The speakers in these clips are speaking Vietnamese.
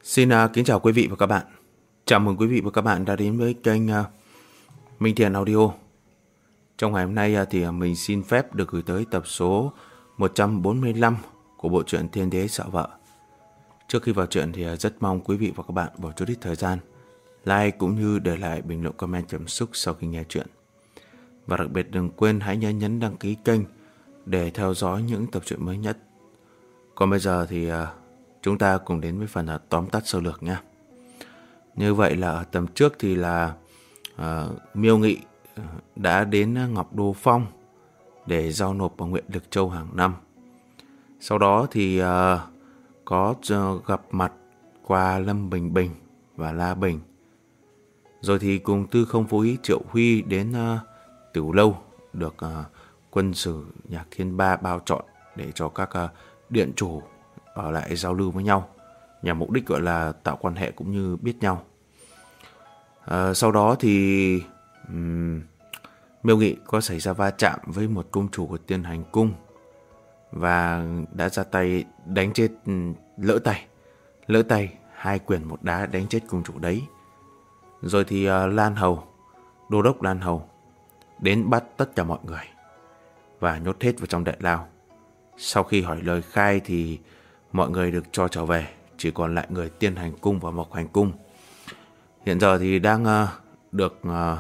Kính chào quý vị và các bạn. Chào mừng quý vị và các bạn đã đến với kênh Minh Thiện Audio. Trong ngày hôm nay thì mình xin phép được gửi tới tập số 145 của bộ truyện Thiên Đế Sợ Vợ. Trước khi vào truyện thì rất mong quý vị và các bạn bỏ chút ít thời gian like cũng như để lại bình luận comment cảm xúc sau khi nghe truyện. Và đặc biệt đừng quên hãy nhấn đăng ký kênh để theo dõi những tập truyện mới nhất. Còn bây giờ thì chúng ta cùng đến với phần tóm tắt sơ lược nha. Như vậy là ở tầm trước thì là Miêu Nghị đã đến Ngọc Đô Phong để giao nộp vào huyện Lực Châu hàng năm. Sau đó thì có gặp mặt qua Lâm Bình Bình và La Bình. Rồi thì cùng Tư Không Vô Ý Triệu Huy đến Tử Lâu, được quân sử Nhạc Thiên Ba bao chọn để cho các điện chủ ở lại giao lưu với nhau, nhằm mục đích gọi là tạo quan hệ cũng như biết nhau. Sau đó thì Miêu Nghị có xảy ra va chạm với một cung chủ của Tiên Hành Cung và đã ra tay đánh chết, lỡ tay 2 quyền 1 đá đánh chết cung chủ đấy. Rồi thì Lan Hầu, đô đốc Lan Hầu đến bắt tất cả mọi người và nhốt hết vào trong đại lao. Sau khi hỏi lời khai thì mọi người được cho trở về, chỉ còn lại người Tiên Hành Cung và Mộc Hành Cung. Hiện giờ thì đang được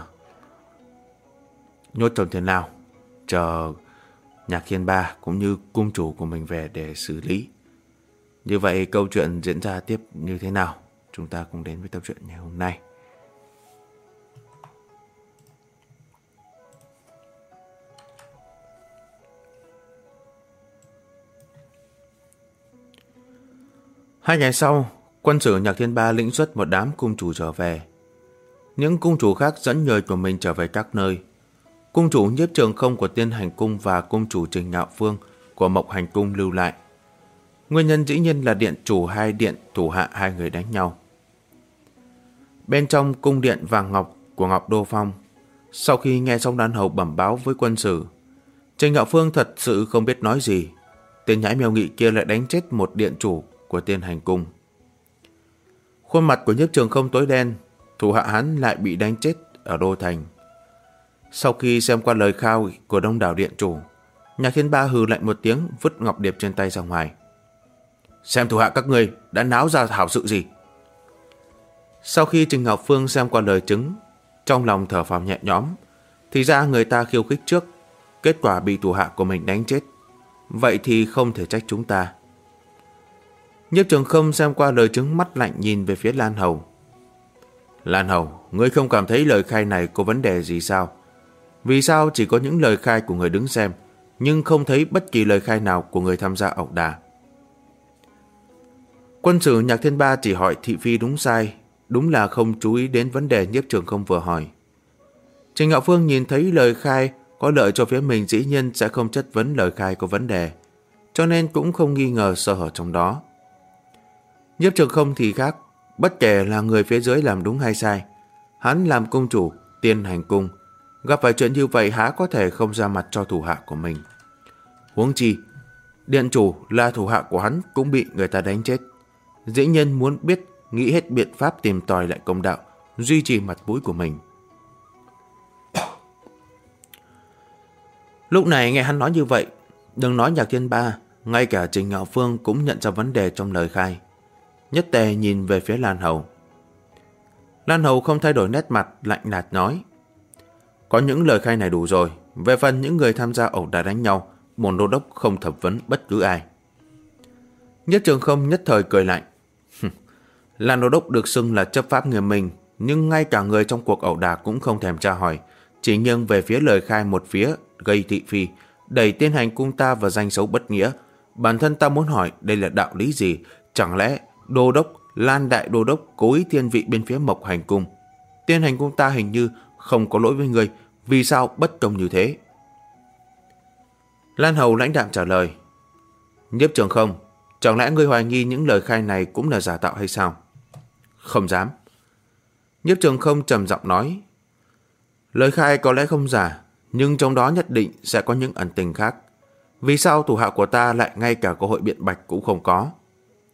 nhốt trong thiên lao, chờ Nhạc Thiên Ba cũng như cung chủ của mình về để xử lý. Như vậy câu chuyện diễn ra tiếp như thế nào? Chúng ta cùng đến với tập truyện ngày hôm nay. Hai ngày sau, quân sử Nhạc Thiên Ba lĩnh xuất một đám cung chủ trở về. Những cung chủ khác dẫn người của mình trở về các nơi. Cung chủ Nhiếp Trường Không của Tiên Hành Cung và cung chủ Trình Ngạo Phương của Mộc Hành Cung lưu lại. Nguyên nhân dĩ nhiên là điện chủ hai điện thủ hạ hai người đánh nhau. Bên trong cung điện vàng ngọc của Ngọc Đô Phong, sau khi nghe xong Lan Hầu bẩm báo với quân sử, Trình Ngạo Phương thật sự không biết nói gì. Tên nhãi Miêu Nghị kia lại đánh chết một điện chủ của Tiên Hành Cung. Khuôn mặt của Nhiếp Trường Không tối đen, thủ hạ hắn lại bị đánh chết ở Đô Thành. Sau khi xem qua lời khao của đông đảo điện chủ, Nhạc Thiên Ba hừ lạnh một tiếng, vứt ngọc điệp trên tay ra ngoài. Xem thủ hạ các ngươi đã náo ra hảo sự gì. Sau khi Trình Ngạo Phương xem qua lời chứng, trong lòng thở phào nhẹ nhõm. Thì ra người ta khiêu khích trước, kết quả bị thủ hạ của mình đánh chết. Vậy thì không thể trách chúng ta. Nhiếp Trường Không xem qua lời chứng, mắt lạnh nhìn về phía Lan Hầu. Lan Hầu, ngươi không cảm thấy lời khai này có vấn đề gì sao? Vì sao chỉ có những lời khai của người đứng xem, nhưng không thấy bất kỳ lời khai nào của người tham gia ẩu đả? Quân sử Nhạc Thiên Ba chỉ hỏi thị phi đúng sai, đúng là không chú ý đến vấn đề Nhiếp Trường Không vừa hỏi. Trình Ngạo Phương nhìn thấy lời khai có lợi cho phía mình, dĩ nhiên sẽ không chất vấn lời khai có vấn đề, cho nên cũng không nghi ngờ sơ hở trong đó. Nhiếp Trường Không thì khác, bất kể là người phía dưới làm đúng hay sai, hắn làm cung chủ Tiên Hành Cung, gặp phải chuyện như vậy há có thể không ra mặt cho thủ hạ của mình. Huống chi, điện chủ là thủ hạ của hắn cũng bị người ta đánh chết, dĩ nhiên muốn nghĩ hết biện pháp tìm tòi lại công đạo, duy trì mặt mũi của mình. Lúc này nghe hắn nói như vậy, đừng nói Nhạc Thiên Ba, ngay cả Trình Ngạo Phương cũng nhận ra vấn đề trong lời khai. Nhất tề nhìn về phía Lan Hầu. Lan Hầu không thay đổi nét mặt, lạnh nhạt nói. Có những lời khai này đủ rồi. Về phần những người tham gia ẩu đả đánh nhau, bổn đô đốc không thẩm vấn bất cứ ai. Nhất Trường Không nhất thời cười lạnh. Lan đô đốc được xưng là chấp pháp nghiêm minh, nhưng ngay cả người trong cuộc ẩu đả cũng không thèm tra hỏi, chỉ nghiêng về phía lời khai một phía, gây thị phi, đẩy Tiên Hành Cung ta vào danh xấu bất nghĩa. Bản thân ta muốn hỏi đây là đạo lý gì? Chẳng lẽ đô đốc, Lan đại đô đốc cố ý thiên vị bên phía Mộc Hành Cung? Tiên Hành Cung ta hình như không có lỗi với người, vì sao bất công như thế? Lan Hầu lãnh đạm trả lời. Nhiếp Trường Không, chẳng lẽ ngươi hoài nghi những lời khai này cũng là giả tạo hay sao? Không dám. Nhiếp Trường Không trầm giọng nói. Lời khai có lẽ không giả, nhưng trong đó nhất định sẽ có những ẩn tình khác. Vì sao thủ hạ của ta lại ngay cả cơ hội biện bạch cũng không có?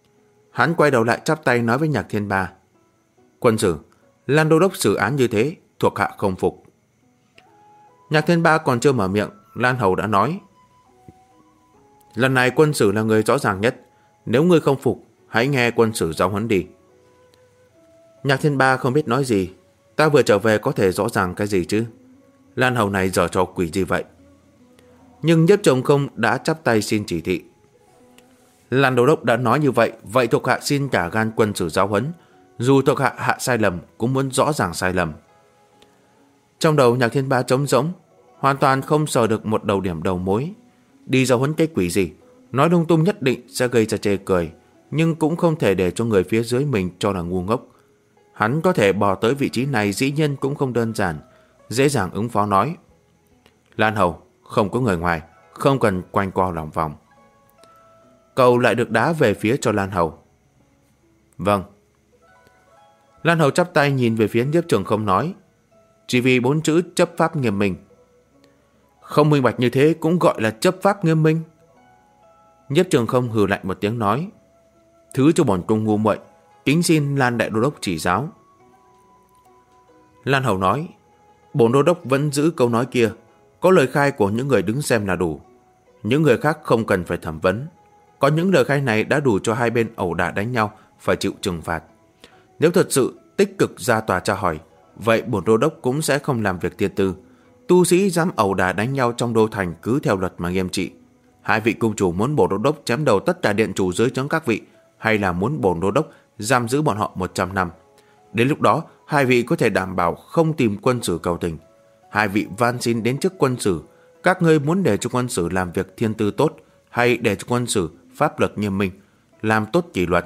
Hắn quay đầu lại chắp tay nói với Nhạc Thiên Ba: Quân sử, Lan đô đốc xử án như thế, thuộc hạ không phục. Nhạc Thiên Ba còn chưa mở miệng, Lan Hầu đã nói: Lần này quân sử là người rõ ràng nhất, nếu ngươi không phục, hãy nghe quân sử giáo huấn đi. Nhạc Thiên Ba không biết nói gì. Ta vừa trở về có thể rõ ràng cái gì chứ? Lan Hầu này giở trò quỷ gì vậy? Nhưng Nhiếp Trường Không đã chắp tay xin chỉ thị. Lan đô đốc đã nói như vậy, vậy thuộc hạ xin cả gan quân sử giáo huấn. Dù thuộc hạ hạ sai lầm, cũng muốn rõ ràng sai lầm. Trong đầu Nhạc Thiên Ba trống rỗng, hoàn toàn không sờ được một đầu điểm đầu mối. Đi giáo huấn cái quỷ gì? Nói lung tung nhất định sẽ gây ra chê cười, nhưng cũng không thể để cho người phía dưới mình cho là ngu ngốc. Hắn có thể bò tới vị trí này dĩ nhiên cũng không đơn giản, dễ dàng ứng phó nói: Lan Hầu, không có người ngoài, không cần quanh co lòng vòng. Cầu lại được đá về phía cho Lan Hầu. Vâng. Lan Hầu chắp tay nhìn về phía Nhiếp Trường Không nói: Chỉ vì 4 chữ chấp pháp nghiêm minh. Không minh bạch như thế cũng gọi là chấp pháp nghiêm minh? Nhiếp Trường Không hừ lạnh một tiếng nói: Thứ cho bổn cung ngu muội, kính xin Lan đại đô đốc chỉ giáo. Lan Hầu nói: Bổn đô đốc vẫn giữ câu nói kia, có lời khai của những người đứng xem là đủ, những người khác không cần phải thẩm vấn. Có những lời khai này đã đủ cho hai bên ẩu đả đánh nhau phải chịu trừng phạt. Nếu thật sự tích cực ra tòa tra hỏi, vậy bổn đô đốc cũng sẽ không làm việc tiên tư. Tu sĩ dám ẩu đả đánh nhau trong đô thành cứ theo luật mà nghiêm trị. Hai vị cung chủ muốn bổn đô đốc chém đầu tất cả điện chủ dưới trướng các vị, hay là muốn bổn đô đốc giam giữ bọn họ 100 năm? Đến lúc đó, hai vị có thể đảm bảo không tìm quân sử cầu tình. Hai vị van xin đến trước quân sử, các ngươi muốn để cho quân sử làm việc thiên tư tốt, hay để cho quân sử pháp luật nghiêm minh, làm tốt kỷ luật?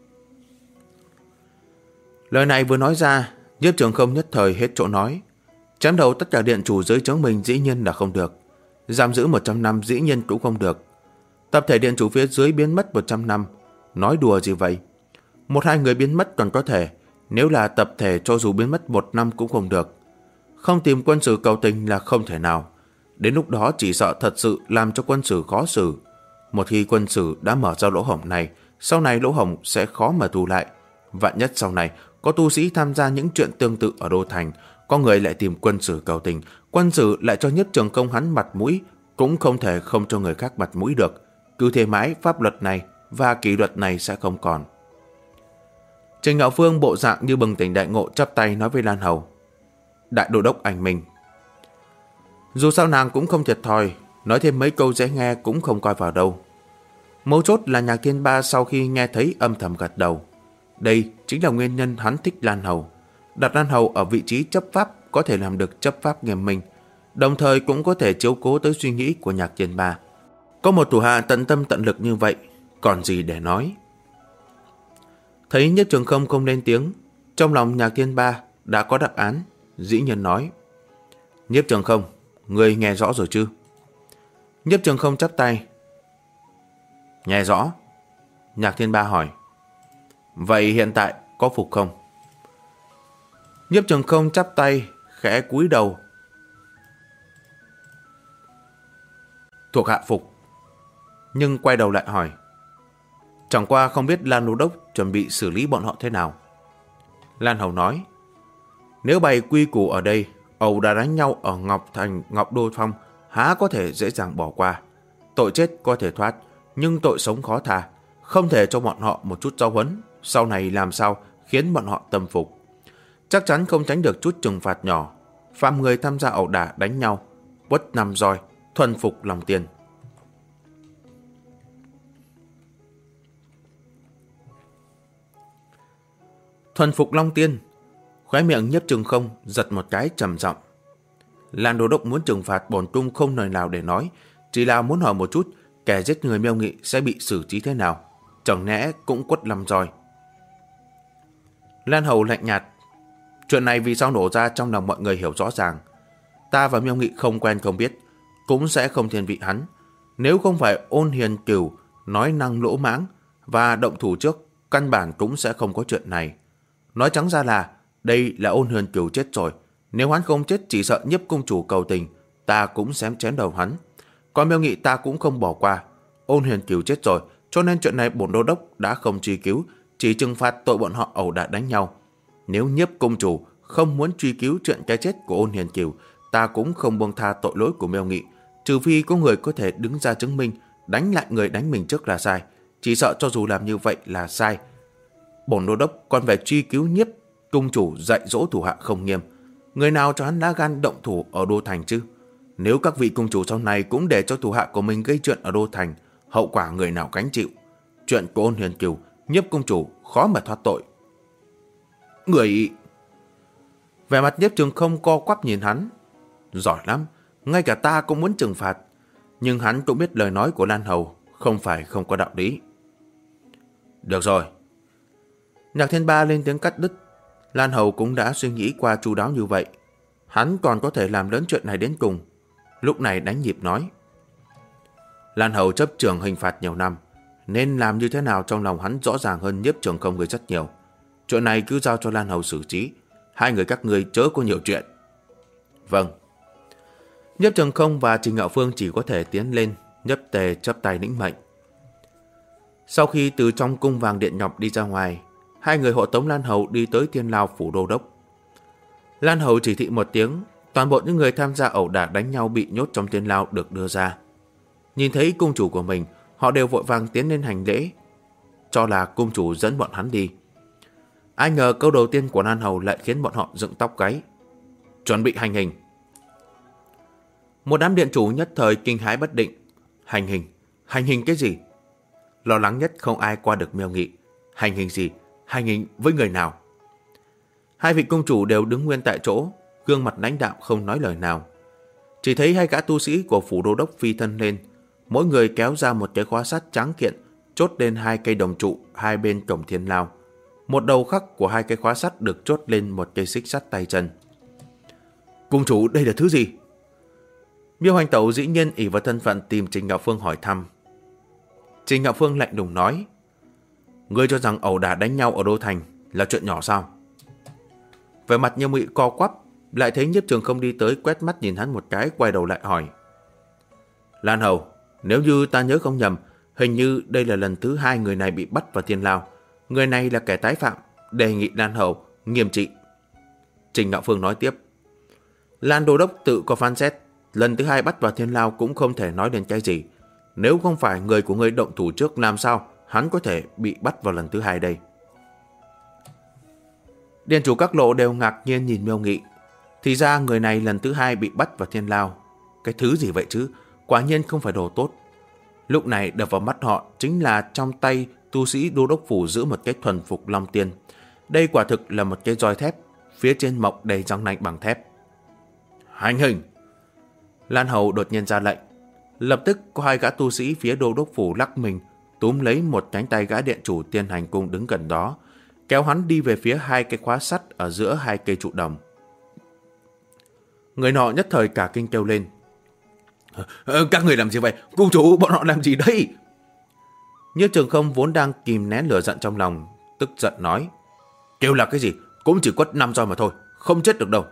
Lời này vừa nói ra, Nhiếp Trường Không nhất thời hết chỗ nói. Chém đầu tất cả điện chủ dưới trướng mình dĩ nhiên là không được, giam giữ 100 năm dĩ nhiên cũng không được. Tập thể điện chủ phía dưới biến mất 100 năm, nói đùa gì vậy? 1-2 người biến mất còn có thể, nếu là tập thể cho dù biến mất 1 năm cũng không được. Không tìm quân sử cầu tình là không thể nào. Đến lúc đó chỉ sợ thật sự làm cho quân sử khó xử. Một khi quân sử đã mở ra lỗ hổng này, sau này lỗ hổng sẽ khó mà thu lại. Vạn nhất sau này có tu sĩ tham gia những chuyện tương tự ở đô thành, có người lại tìm quân sử cầu tình, quân sử lại cho Nhiếp Trường Công hắn mặt mũi, cũng không thể không cho người khác mặt mũi được. Cứ thế mãi pháp luật này và kỷ luật này sẽ không còn. Trình Ngạo Phương bộ dạng như bừng tỉnh đại ngộ, chắp tay nói với Lan Hầu: Đại đô đốc anh minh. Dù sao nàng cũng không thiệt thòi, nói thêm mấy câu dễ nghe cũng không coi vào đâu. Mấu chốt là Nhạc Thiên Ba sau khi nghe thấy âm thầm gật đầu. Đây chính là nguyên nhân hắn thích Lan Hầu. Đặt Lan Hầu ở vị trí chấp pháp có thể làm được chấp pháp nghiêm minh, đồng thời cũng có thể chiếu cố tới suy nghĩ của Nhạc Thiên Ba. Có một thủ hạ tận tâm tận lực như vậy, còn gì để nói. Thấy Nhiếp Trường Không không lên tiếng, trong lòng Nhạc Thiên Ba đã có đáp án, dĩ nhiên nói: Nhiếp Trường Không, ngươi nghe rõ rồi chứ? Nhiếp Trường Không chắp tay: Nghe rõ. Nhạc Thiên Ba hỏi: Vậy hiện tại có phục không? Nhiếp Trường Không chắp tay, khẽ cúi đầu: Thuộc hạ phục. Nhưng quay đầu lại hỏi: Chẳng qua không biết Lan đô đốc chuẩn bị xử lý bọn họ thế nào? Lan Hầu nói: Nếu bày quy củ ở đây, ẩu đả đánh nhau ở Ngọc Thành, Ngọc Đô Phong há có thể dễ dàng bỏ qua. Tội chết có thể thoát, nhưng tội sống khó tha. Không thể cho bọn họ một chút giáo huấn, sau này làm sao khiến bọn họ tâm phục. Chắc chắn không tránh được chút trừng phạt nhỏ. Phạm người tham gia ẩu đả đánh nhau, quất 5 roi, thuần phục lòng tiền. Thuần phục Long Tiên. Khóe miệng Nhiếp Trường Không giật một cái trầm giọng. Lan đô đốc muốn trừng phạt bổn cung không lời nào để nói, chỉ là muốn hỏi một chút, kẻ giết người Miêu Nghị sẽ bị xử trí thế nào? Chẳng lẽ cũng quất 5 roi? Lan Hầu lạnh nhạt: Chuyện này vì sao nổ ra trong lòng mọi người hiểu rõ ràng. Ta và Miêu Nghị không quen không biết, cũng sẽ không thiên vị hắn. Nếu không phải Ôn Hiền Cửu nói năng lỗ mãng và động thủ trước, căn bản cũng sẽ không có chuyện này. Nói trắng ra là đây là Ôn Hiền Cửu chết rồi. Nếu hắn không chết, chỉ sợ Nhiếp cung chủ cầu tình, ta cũng xém chém đầu hắn. Còn Miêu Nghị ta cũng không bỏ qua. Ôn Hiền Cửu chết rồi, cho nên chuyện này bổn đô đốc đã không truy cứu, chỉ trừng phạt tội bọn họ ẩu đả đánh nhau. Nếu Nhiếp công chủ không muốn truy cứu chuyện cái chết của Ôn Hiền Kiều, ta cũng không buông tha tội lỗi của Miêu Nghị, trừ phi có người có thể đứng ra chứng minh đánh lại người đánh mình trước là sai. Chỉ sợ cho dù làm như vậy là sai, bổn đô đốc còn phải truy cứu Nhiếp công chủ dạy dỗ thủ hạ không nghiêm. Người nào cho hắn lá gan động thủ ở đô thành chứ? Nếu các vị công chủ sau này cũng để cho thủ hạ của mình gây chuyện ở đô thành, hậu quả người nào gánh chịu? Chuyện của Ôn Hiền Kiều, Nhiếp công chủ khó mà thoát tội. Người... Vẻ mặt Nhiếp Trường Không co quắp nhìn hắn. Giỏi lắm, ngay cả ta cũng muốn trừng phạt. Nhưng hắn cũng biết lời nói của Lan Hầu không phải không có đạo lý. Được rồi. Nhạc Thiên Ba lên tiếng cắt đứt. Lan Hầu cũng đã suy nghĩ qua chu đáo như vậy. Hắn còn có thể làm lớn chuyện này đến cùng. Lúc này đánh nhịp nói. Lan Hầu chấp trường hình phạt nhiều năm, nên làm như thế nào trong lòng hắn rõ ràng hơn Nhiếp Trường Không người rất nhiều. Chuyện này cứ giao cho Lan Hầu xử trí. Hai người các ngươi chớ có nhiều chuyện. Vâng. Nhiếp Trường Không và Trình Ngạo Phương chỉ có thể tiến lên, Nhấp Tề chắp tay lĩnh mệnh. Sau khi từ trong cung vàng điện nhọc đi ra ngoài, hai người hộ tống Lan Hầu đi tới Thiên Lao phủ đô đốc. Lan Hầu chỉ thị một tiếng, toàn bộ những người tham gia ẩu đả đánh nhau bị nhốt trong Thiên Lao được đưa ra. Nhìn thấy cung chủ của mình, họ đều vội vàng tiến lên hành lễ, cho là cung chủ dẫn bọn hắn đi. Ai ngờ câu đầu tiên của Lan Hầu lại khiến bọn họ dựng tóc gáy. Chuẩn bị hành hình. Một đám điện chủ nhất thời kinh hãi bất định. Hành hình? Hành hình cái gì? Lo lắng nhất không ai qua được Miêu Nghị. Hành hình gì? Hành hình với người nào? Hai vị công chủ đều đứng nguyên tại chỗ, gương mặt lãnh đạm không nói lời nào. Chỉ thấy hai gã tu sĩ của phủ đô đốc phi thân lên, mỗi người kéo ra một cái khóa sắt trắng kiện, chốt lên hai cây đồng trụ hai bên cổng Thiên Lao. Một đầu khắc của hai cái khóa sắt được chốt lên một cây xích sắt tay chân. Cung chủ, đây là thứ gì? Miêu Hành Tẩu dĩ nhiên ỷ vào thân phận tìm Trình Ngạo Phương hỏi thăm. Trình Ngạo Phương lạnh lùng nói. Ngươi cho rằng ẩu đả đánh nhau ở đô thành là chuyện nhỏ sao? Về mặt Nhiêu Mị co quắp, lại thấy Nhiếp Trường Không đi tới quét mắt nhìn hắn một cái, quay đầu lại hỏi. Lan Hầu, nếu như ta nhớ không nhầm, hình như đây là lần thứ hai người này bị bắt vào Thiên Lao. Người này là kẻ tái phạm, đề nghị Lan Hầu nghiêm trị. Trình Ngạo Phương nói tiếp. Lan đô đốc tự có phán xét, lần thứ hai bắt vào Thiên Lao cũng không thể nói đến cái gì. Nếu không phải người của ngươi động thủ trước, làm sao hắn có thể bị bắt vào lần thứ hai đây? Điện chủ các lộ đều ngạc nhiên nhìn Miêu Nghị. Thì ra người này lần thứ hai bị bắt vào Thiên Lao. Cái thứ gì vậy chứ? Quả nhiên không phải đồ tốt. Lúc này đập vào mắt họ chính là trong tay tu sĩ đô đốc phủ giữ một cái thuần phục long tiên. Đây quả thực là một cái roi thép, phía trên mọc đầy răng nanh bằng thép. Hành hình! Lan Hầu đột nhiên ra lệnh. Lập tức có hai gã tu sĩ phía đô đốc phủ lắc mình, túm lấy một cánh tay gã điện chủ Tiên Hành Cung đứng gần đó, kéo hắn đi về phía hai cái khóa sắt ở giữa hai cây trụ đồng. Người nọ nhất thời cả kinh kêu lên. Các người làm gì vậy? Cung chủ, bọn họ làm gì đây? Nhiếp Trường Không vốn đang kìm nén lửa giận trong lòng, tức giận nói. Kêu là cái gì? Cũng chỉ quất 5 roi mà thôi, không chết được đâu.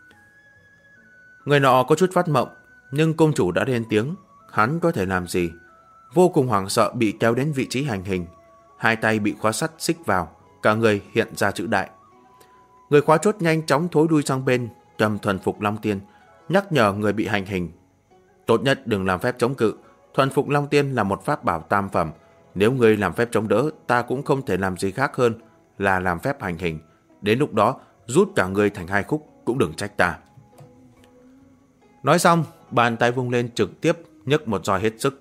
Người nọ có chút phát mộng, nhưng cung chủ đã lên tiếng, hắn có thể làm gì? Vô cùng hoảng sợ bị kéo đến vị trí hành hình, hai tay bị khóa sắt xích vào, cả người hiện ra chữ đại. Người khóa chốt nhanh chóng thối đuôi sang bên, cầm thuần phục Long Tiên, nhắc nhở người bị hành hình. Tốt nhất đừng làm phép chống cự, thuần phục Long Tiên là một pháp bảo tam phẩm. Nếu người làm phép chống đỡ, ta cũng không thể làm gì khác hơn là làm phép hành hình. Đến lúc đó, rút cả người thành hai khúc, cũng đừng trách ta. Nói xong, bàn tay vung lên trực tiếp nhấc một roi hết sức.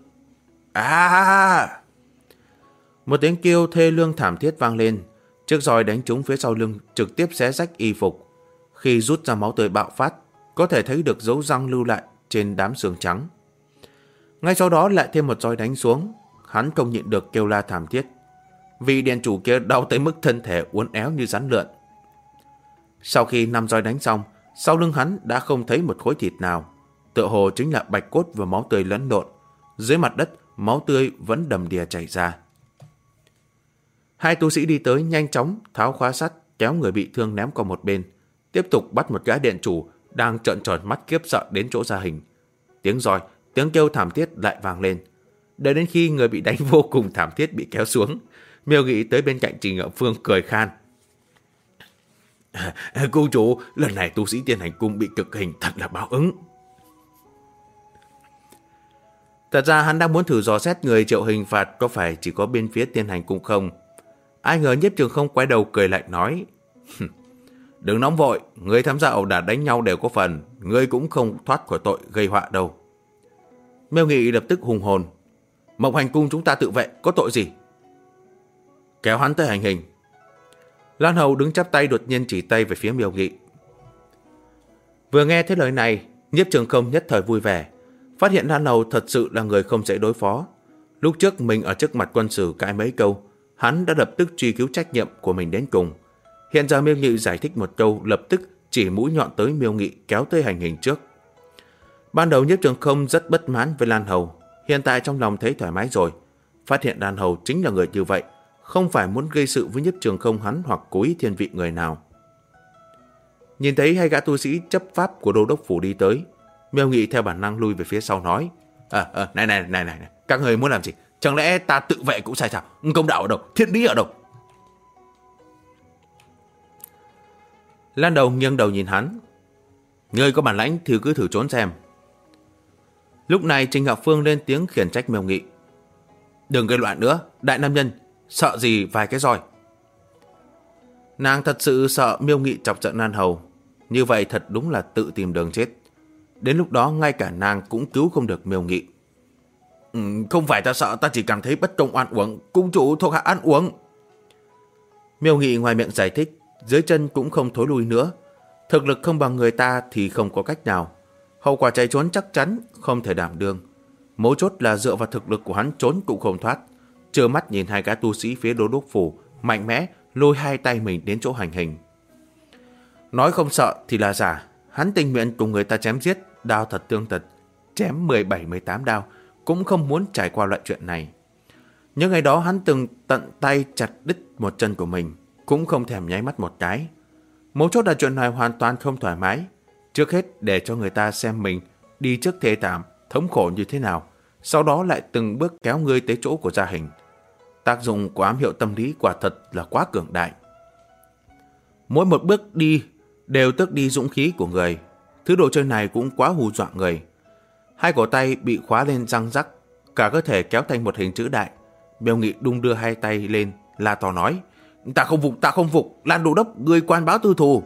Một tiếng kêu thê lương thảm thiết vang lên, chiếc roi đánh trúng phía sau lưng trực tiếp xé rách y phục. Khi rút ra máu tươi bạo phát, có thể thấy được dấu răng lưu lại trên đám xương trắng. Ngay sau đó lại thêm một roi đánh xuống, hắn không nhịn được kêu la thảm thiết. Vị điện chủ kia đau tới mức thân thể uốn éo như rắn lượn. Sau khi 5 roi đánh xong, sau lưng hắn đã không thấy một khối thịt nào, tựa hồ chính là bạch cốt và máu tươi lẫn lộn. Dưới mặt đất, máu tươi vẫn đầm đìa chảy ra. Hai tu sĩ đi tới nhanh chóng tháo khóa sắt, kéo người bị thương ném qua một bên, tiếp tục bắt một gã điện chủ đang trợn tròn mắt khiếp sợ đến chỗ ra hình. Tiếng roi, tiếng kêu thảm thiết lại vang lên. Đợi đến khi người bị đánh vô cùng thảm thiết bị kéo xuống, Miêu Nghị tới bên cạnh Trình Ngạo Phương cười khan. Cô chủ, lần này tu sĩ Tiên Hành Cung bị cực hình thật là báo ứng. Thật ra hắn đang muốn thử dò xét người chịu hình phạt có phải chỉ có bên phía Tiên Hành Cung không. Ai ngờ Nhiếp Trường Không quay đầu cười lạnh nói. Đừng nóng vội, người tham gia ẩu đả đánh nhau đều có phần, ngươi cũng không thoát khỏi tội gây họa đâu. Miêu Nghị lập tức hùng hồn. Mộc Hành Cung chúng ta tự vệ, có tội gì? Kéo hắn tới hành hình. Lan Hầu đứng chắp tay đột nhiên chỉ tay về phía Miêu Nghị. Vừa nghe thấy lời này, Nhiếp Trường Không nhất thời vui vẻ, phát hiện Lan Hầu thật sự là người không dễ đối phó. Lúc trước mình ở trước mặt quân sử cãi mấy câu, hắn đã lập tức truy cứu trách nhiệm của mình đến cùng. Hiện giờ Miêu Nghị giải thích một câu, lập tức chỉ mũi nhọn tới Miêu Nghị kéo tới hành hình trước. Ban đầu Nhiếp Trường Không rất bất mãn với Lan Hầu, hiện tại trong lòng thấy thoải mái rồi, phát hiện Lan Hầu chính là người như vậy, không phải muốn gây sự với Nhiếp Trường Không hắn hoặc cố ý thiên vị người nào. Nhìn thấy hai gã tu sĩ chấp pháp của đô đốc phủ đi tới, Miêu Nghị theo bản năng lui về phía sau nói. Này, các người muốn làm gì? Chẳng lẽ ta tự vệ cũng sai sao? Công đạo ở đâu? Thiên lý ở đâu? Lan Đầu nghiêng đầu nhìn hắn. Ngươi có bản lãnh thì cứ thử trốn xem. Lúc này Trình Ngạo Phương lên tiếng khiển trách Miêu Nghị. Đừng gây loạn nữa, đại nam nhân, sợ gì vài cái roi. Nàng thật sự sợ Miêu Nghị chọc giận Lan Hầu, như vậy thật đúng là tự tìm đường chết. Đến lúc đó ngay cả nàng cũng cứu không được Miêu Nghị. Không phải ta sợ, ta chỉ cảm thấy bất công oan uổng, cung chủ thuộc hạ ăn uống. Miêu Nghị ngoài miệng giải thích, dưới chân cũng không thối lui nữa. Thực lực không bằng người ta thì không có cách nào. Hậu quả chạy trốn chắc chắn không thể đảm đương. Mấu chốt là dựa vào thực lực của hắn trốn cũng không thoát. Trơ mắt nhìn hai gã tu sĩ phía đô đốc phủ mạnh mẽ lôi hai tay mình đến chỗ hành hình. Nói không sợ thì là giả. Hắn tình nguyện cùng người ta chém giết, đao thật tương tật, chém 17-18 đao, cũng không muốn trải qua loại chuyện này. Những ngày đó hắn từng tận tay chặt đứt một chân của mình, cũng không thèm nháy mắt một cái. Mấu chốt là chuyện này hoàn toàn không thoải mái. Trước hết để cho người ta xem mình đi trước thê thảm, thống khổ như thế nào, sau đó lại từng bước kéo ngươi tới chỗ của gia hình. Tác dụng của ám hiệu tâm lý quả thật là quá cường đại. Mỗi một bước đi đều tước đi dũng khí của người. Thứ đồ chơi này cũng quá hù dọa người. Hai cổ tay bị khóa lên răng rắc, cả cơ thể kéo thành một hình chữ đại. Miêu Nghị đung đưa hai tay lên, la to nói. Ta không phục, Lan đô đốc, ngươi quan báo tư thù.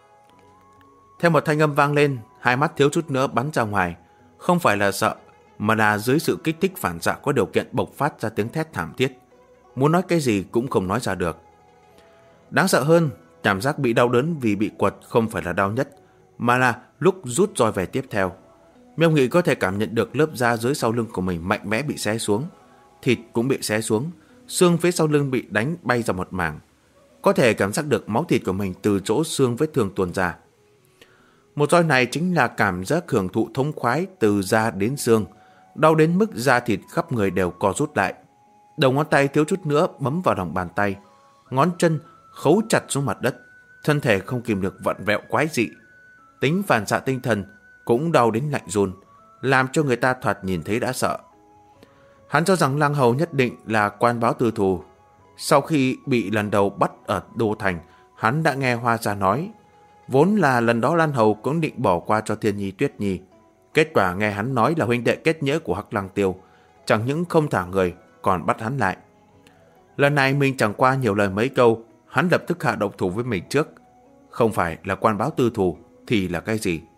Theo một thanh âm vang lên, hai mắt thiếu chút nữa bắn ra ngoài. Không phải là sợ, mà là dưới sự kích thích phản xạ có điều kiện bộc phát ra tiếng thét thảm thiết. Muốn nói cái gì cũng không nói ra được. Đáng sợ hơn, cảm giác bị đau đớn vì bị quật không phải là đau nhất, mà là lúc rút roi về tiếp theo. Miêu Nghị có thể cảm nhận được lớp da dưới sau lưng của mình mạnh mẽ bị xé xuống, thịt cũng bị xé xuống, xương phía sau lưng bị đánh bay ra một mảng. Có thể cảm giác được máu thịt của mình từ chỗ xương vết thương tuôn ra. Một roi này chính là cảm giác hưởng thụ thống khoái từ da đến xương, đau đến mức da thịt khắp người đều co rút lại. Đầu ngón tay thiếu chút nữa bấm vào lòng bàn tay, ngón chân khấu chặt xuống mặt đất, thân thể không kìm được vặn vẹo quái dị. Tính phản xạ tinh thần cũng đau đến lạnh run, làm cho người ta thoạt nhìn thấy đã sợ. Hắn cho rằng Lăng Hầu nhất định là quan báo tư thù. Sau khi bị lần đầu bắt ở Đô Thành, hắn đã nghe Hoa Gia nói, vốn là lần đó Lan Hầu cũng định bỏ qua cho Thiên Nhi Tuyết Nhi. Kết quả nghe hắn nói là huynh đệ kết nghĩa của Hắc Lăng Tiêu, chẳng những không thả người, còn bắt hắn lại. Lần này mình chẳng qua nhiều lời mấy câu, hắn lập tức hạ độc thủ với mình trước. Không phải là quan báo tư thù thì là cái gì?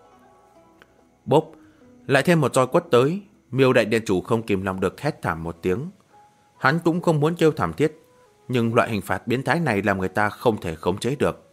Bốp, lại thêm một roi quất tới. Miêu đại điện chủ không kìm lòng được hét thảm một tiếng. Hắn cũng không muốn kêu thảm thiết, nhưng loại hình phạt biến thái này làm người ta không thể khống chế được.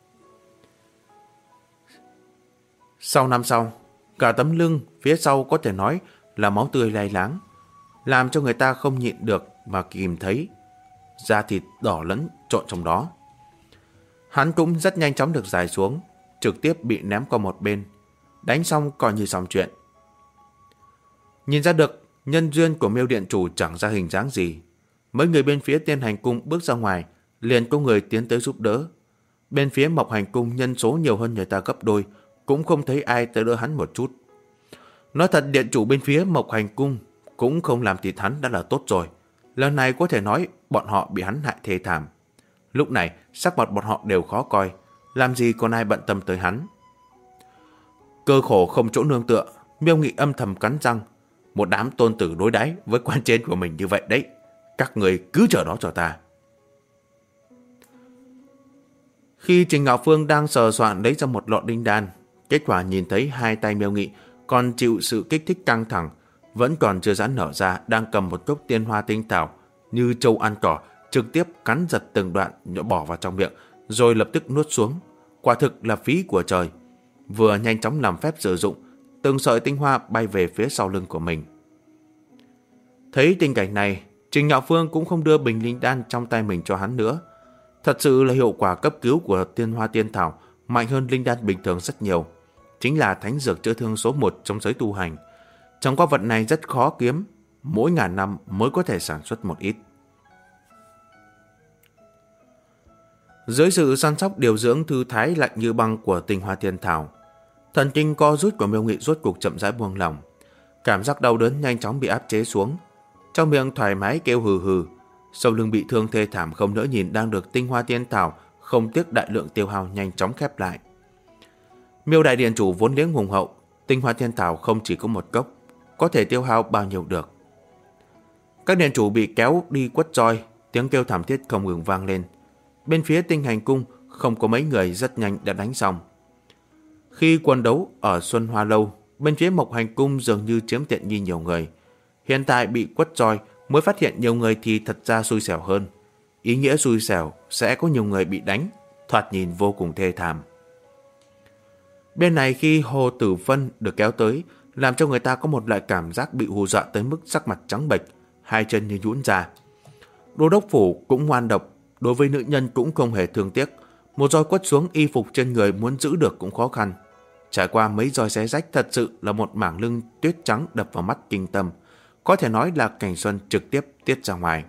Sau năm sau, cả tấm lưng phía sau có thể nói là máu tươi lay láng, làm cho người ta không nhịn được mà kìm thấy da thịt đỏ lẫn trộn trong đó. Hắn cũng rất nhanh chóng được giải xuống, trực tiếp bị ném qua một bên. Đánh xong coi như xong chuyện. Nhìn ra được nhân duyên của Miêu điện chủ chẳng ra hình dáng gì. Mấy người bên phía Tiên Hành Cung bước ra ngoài, liền có người tiến tới giúp đỡ. Bên phía Mộc Hành Cung nhân số nhiều hơn người ta gấp đôi, cũng không thấy ai tới đỡ hắn một chút. Nói thật, điện chủ bên phía Mộc Hành Cung cũng không làm thịt hắn đã là tốt rồi. Lần này có thể nói bọn họ bị hắn hại thê thảm. Lúc này sắc mặt bọn họ đều khó coi, làm gì còn ai bận tâm tới hắn. Cơ khổ không chỗ nương tựa, Miêu Nghị âm thầm cắn răng. Một đám tôn tử đối đãi với quan trên của mình như vậy đấy, các người cứ chờ đó cho ta. Khi Trình Ngạo Phương đang sờ soạn lấy ra một lọ đinh đan, kết quả nhìn thấy hai tay Miêu Nghị còn chịu sự kích thích căng thẳng, vẫn còn chưa giãn nở ra, đang cầm một cốc tiên hoa tinh thảo như trâu ăn cỏ, trực tiếp cắn giật từng đoạn bỏ vào trong miệng, rồi lập tức nuốt xuống. Quả thực là phí của trời. Vừa nhanh chóng làm phép sử dụng, từng sợi tinh hoa bay về phía sau lưng của mình. Thấy tình cảnh này, Trình Ngạo Phương cũng không đưa bình linh đan trong tay mình cho hắn nữa. Thật sự là hiệu quả cấp cứu của tiên hoa tiên thảo mạnh hơn linh đan bình thường rất nhiều. Chính là thánh dược chữa thương số 1 trong giới tu hành. Trong qua vật này rất khó kiếm, mỗi ngàn năm mới có thể sản xuất một ít. Dưới sự săn sóc điều dưỡng thư thái lạnh như băng của tinh hoa tiên thảo, thần kinh co rút của Miêu Nghị rốt cuộc chậm rãi buông lỏng. Cảm giác đau đớn nhanh chóng bị áp chế xuống. Trong miệng thoải mái kêu hừ hừ. Sau lưng bị thương thê thảm không nỡ nhìn đang được tinh hoa tiên thảo không tiếc đại lượng tiêu hao nhanh chóng khép lại. Miêu đại điện chủ vốn liếng hùng hậu, tinh hoa tiên thảo không chỉ có một cốc, có thể tiêu hao bao nhiêu được. Các điện chủ bị kéo đi quất roi, tiếng kêu thảm thiết không ngừng vang lên. Bên phía Tinh Hành Cung không có mấy người, rất nhanh đã đánh xong. Khi quân đấu ở Xuân Hoa Lâu, bên phía Mộc Hành Cung dường như chiếm tiện nghi nhiều người. Hiện tại bị quất roi mới phát hiện nhiều người thì thật ra xui xẻo hơn. Ý nghĩa xui xẻo sẽ có nhiều người bị đánh, thoạt nhìn vô cùng thê thảm. Bên này khi Hồ Tử Phân được kéo tới, làm cho người ta có một loại cảm giác bị hù dọa tới mức sắc mặt trắng bệch, hai chân như nhũn ra. Đô đốc phủ cũng ngoan độc, đối với nữ nhân cũng không hề thương tiếc. Một roi quất xuống, y phục trên người muốn giữ được cũng khó khăn. Trải qua mấy roi xé rách, thật sự là một mảng lưng tuyết trắng đập vào mắt kinh tâm. Có thể nói là cảnh xuân trực tiếp tiết ra ngoài.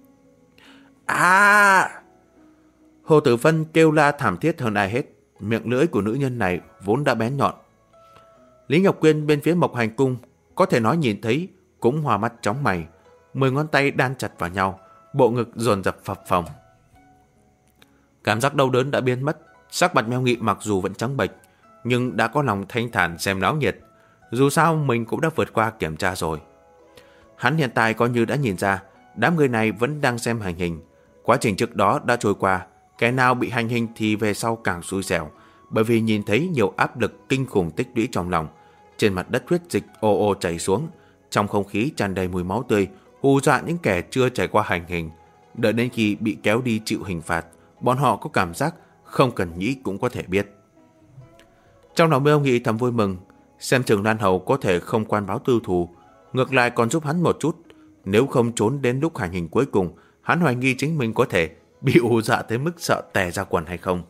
Hồ Tử Phân kêu la thảm thiết hơn ai hết. Miệng lưỡi của nữ nhân này vốn đã bén nhọn. Lý Ngọc Quyên bên phía Mộc Hành Cung có thể nói nhìn thấy cũng hòa mắt chóng mày, 10 ngón tay đan chặt vào nhau, bộ ngực dồn dập phập phồng. Cảm giác đau đớn đã biến mất, sắc mặt Miêu Nghị mặc dù vẫn trắng bệch, nhưng đã có lòng thanh thản xem náo nhiệt. Dù sao mình cũng đã vượt qua kiểm tra rồi. Hắn hiện tại coi như đã nhìn ra, đám người này vẫn đang xem hành hình. Quá trình trước đó đã trôi qua, kẻ nào bị hành hình thì về sau càng xui xẻo, bởi vì nhìn thấy nhiều áp lực kinh khủng tích lũy trong lòng. Trên mặt đất huyết dịch ồ ồ chảy xuống, trong không khí tràn đầy mùi máu tươi, hù dọa những kẻ chưa trải qua hành hình. Đợi đến khi bị kéo đi chịu hình phạt, bọn họ có cảm giác không cần nghĩ cũng có thể biết. Trong lòng Miêu Nghị thầm vui mừng, xem chừng Lan Hầu có thể không quan báo tư thù, ngược lại còn giúp hắn một chút. Nếu không trốn đến lúc hành hình cuối cùng, hắn hoài nghi chính mình có thể bị hù dọa tới mức sợ tè ra quần hay không.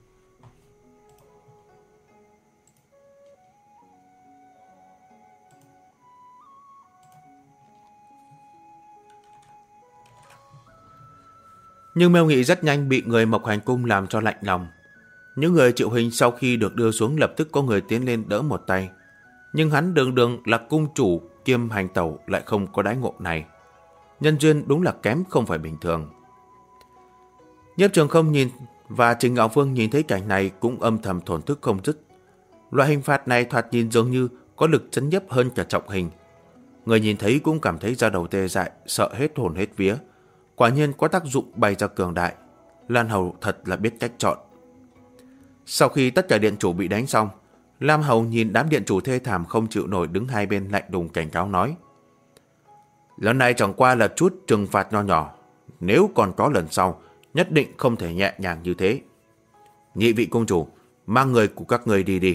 Nhưng Miêu Nghị rất nhanh bị người Mộc Hành Cung làm cho lạnh lòng. Những người chịu hình sau khi được đưa xuống lập tức có người tiến lên đỡ một tay. Nhưng hắn đường đường là cung chủ kiêm hành tẩu lại không có đãi ngộ này. Nhân duyên đúng là kém không phải bình thường. Nhiếp Trường Không nhìn và Trình Ngạo Phương nhìn thấy cảnh này cũng âm thầm thổn thức không dứt. Loại hình phạt này thoạt nhìn dường như có lực chấn nhiếp hơn cả trọng hình. Người nhìn thấy cũng cảm thấy da đầu tê dại, sợ hết hồn hết vía. Quả nhiên có tác dụng bày ra cường đại. Lan Hầu thật là biết cách chọn. Sau khi tất cả điện chủ bị đánh xong, Lam Hầu nhìn đám điện chủ thê thảm không chịu nổi đứng hai bên lạnh đùng cảnh cáo nói: lần này chẳng qua là chút trừng phạt nho nhỏ, nếu còn có lần sau nhất định không thể nhẹ nhàng như thế. Nhị vị cung chủ, mang người của các người đi đi.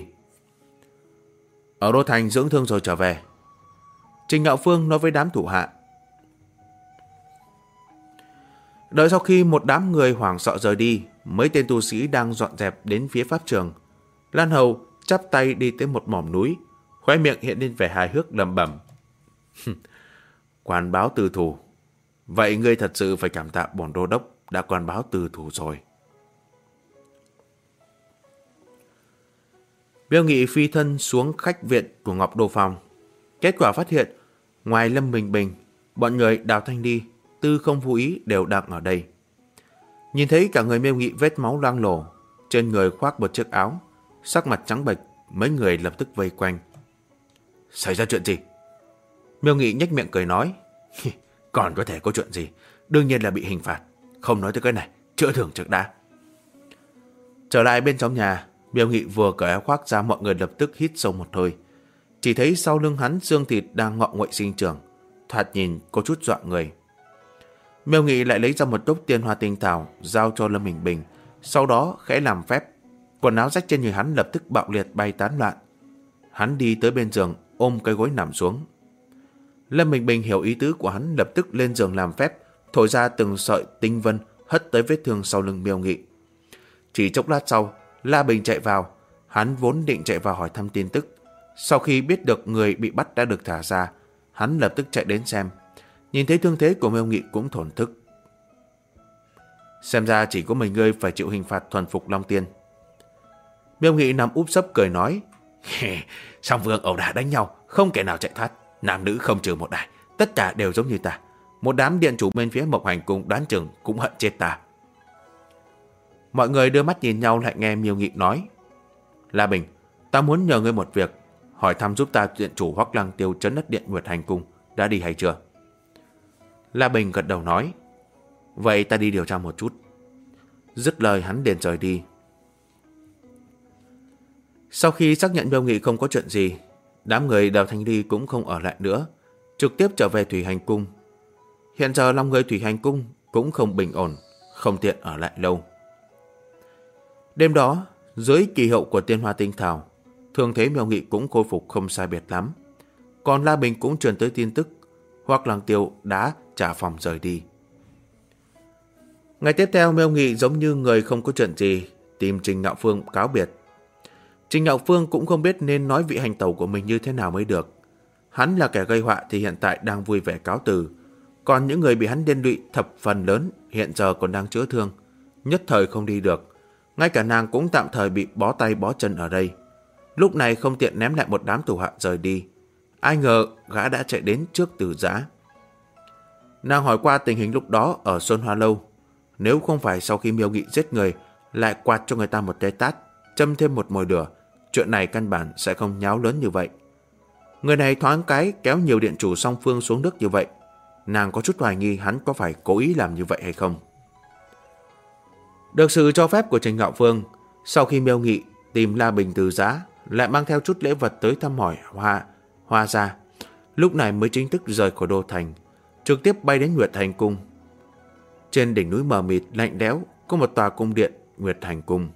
Ở Đô Thành dưỡng thương rồi trở về. Trình Ngạo Phương nói với đám thủ hạ. Đợi sau khi một đám người hoảng sợ rời đi, mấy tên tu sĩ đang dọn dẹp đến phía pháp trường. Lan Hầu chắp tay đi tới một mỏm núi, khóe miệng hiện lên vẻ hài hước lẩm bẩm: quan báo tư thù. Vậy ngươi thật sự phải cảm tạ bổn đô đốc đã quan báo tư thù rồi. Miêu Nghị phi thân xuống khách viện của Ngọc Đô Phong. Kết quả phát hiện, ngoài Lâm Bình Bình, bọn người Đào Thanh Đi, Tư không vô ý đều đang ở đây. Nhìn thấy cả người Miêu Nghị vết máu loang lổ, trên người khoác một chiếc áo, sắc mặt trắng bệch, mấy người lập tức vây quanh. Xảy ra chuyện gì? Miêu Nghị nhếch miệng cười nói, còn có thể có chuyện gì? Đương nhiên là bị hình phạt. Không nói tới cái này, chữa thương trước đã. Trở lại bên trong nhà, Miêu Nghị vừa cởi áo khoác ra, mọi người lập tức hít sâu một hơi. Chỉ thấy sau lưng hắn xương thịt đang ngọ nguậy sinh trưởng, thoạt nhìn có chút dọa người. Miêu Nghị lại lấy ra một đốc tiên hoa tinh thảo giao cho Lâm Bình Bình, sau đó khẽ làm phép, quần áo rách trên người hắn lập tức bạo liệt bay tán loạn. Hắn đi tới bên giường, ôm cái gối nằm xuống. Lâm Bình Bình hiểu ý tứ của hắn, lập tức lên giường làm phép, thổi ra từng sợi tinh vân hất tới vết thương sau lưng Miêu Nghị. Chỉ chốc lát sau, La Bình chạy vào. Hắn vốn định chạy vào hỏi thăm tin tức. Sau khi biết được người bị bắt đã được thả ra, hắn lập tức chạy đến xem. Nhìn thấy thương thế của Miêu Nghị cũng thổn thức. Xem ra chỉ có mình ngươi phải chịu hình phạt thuần phục Long Tiên. Miêu Nghị nằm úp sấp cười nói, Song Vương ẩu đả đánh nhau, không kẻ nào chạy thoát. Nam nữ không trừ một ai, tất cả đều giống như ta. Một đám điện chủ bên phía Mộc Hành Cung đoán chừng cũng hận chết ta. Mọi người đưa mắt nhìn nhau, lại nghe Miêu Nghị nói, La Bình, ta muốn nhờ ngươi một việc, hỏi thăm giúp ta điện chủ Hoắc Lăng Tiêu trấn đất điện Nguyệt Hành Cung đã đi hay chưa? La Bình gật đầu nói, vậy ta đi điều tra một chút. Dứt lời hắn liền rời đi. Sau khi xác nhận Miêu Nghị không có chuyện gì, đám người Đào Thanh Ly cũng không ở lại nữa, trực tiếp trở về Thủy Hành Cung. Hiện giờ lòng người Thủy Hành Cung cũng không bình ổn, không tiện ở lại lâu. Đêm đó, dưới kỳ hiệu của tiên hoa tinh thảo, thương thế Miêu Nghị cũng khôi phục không sai biệt lắm. Còn La Bình cũng truyền tới tin tức, Hoắc Lăng Tiêu đã trả phòng rời đi. Ngày tiếp theo, Miêu Nghị giống như người không có chuyện gì, tìm Trình Ngạo Phương cáo biệt. Trình Ngạo Phương cũng không biết nên nói vị hành tẩu của mình như thế nào mới được. Hắn là kẻ gây họa thì hiện tại đang vui vẻ cáo từ, còn những người bị hắn liên lụy thập phần lớn hiện giờ còn đang chữa thương, nhất thời không đi được. Ngay cả nàng cũng tạm thời bị bó tay bó chân ở đây. Lúc này không tiện ném lại một đám thủ hạ rời đi. Ai ngờ gã đã chạy đến trước Từ Giã. Nàng hỏi qua tình hình lúc đó ở Xuân Hoa Lâu. Nếu không phải sau khi Miêu Nghị giết người lại quạt cho người ta một cái tát, châm thêm một mồi lửa, chuyện này căn bản sẽ không nháo lớn như vậy. Người này thoáng cái kéo nhiều điện chủ song phương xuống nước như vậy. Nàng có chút hoài nghi hắn có phải cố ý làm như vậy hay không. Được sự cho phép của Trình Ngạo Phương, sau khi Miêu Nghị tìm La Bình Từ Giã, lại mang theo chút lễ vật tới thăm hỏi Hoa gia, lúc này mới chính thức rời khỏi đô thành, trực tiếp bay đến Nguyệt Hành Cung. Trên đỉnh núi mờ mịt lạnh lẽo có một tòa cung điện Nguyệt Hành Cung.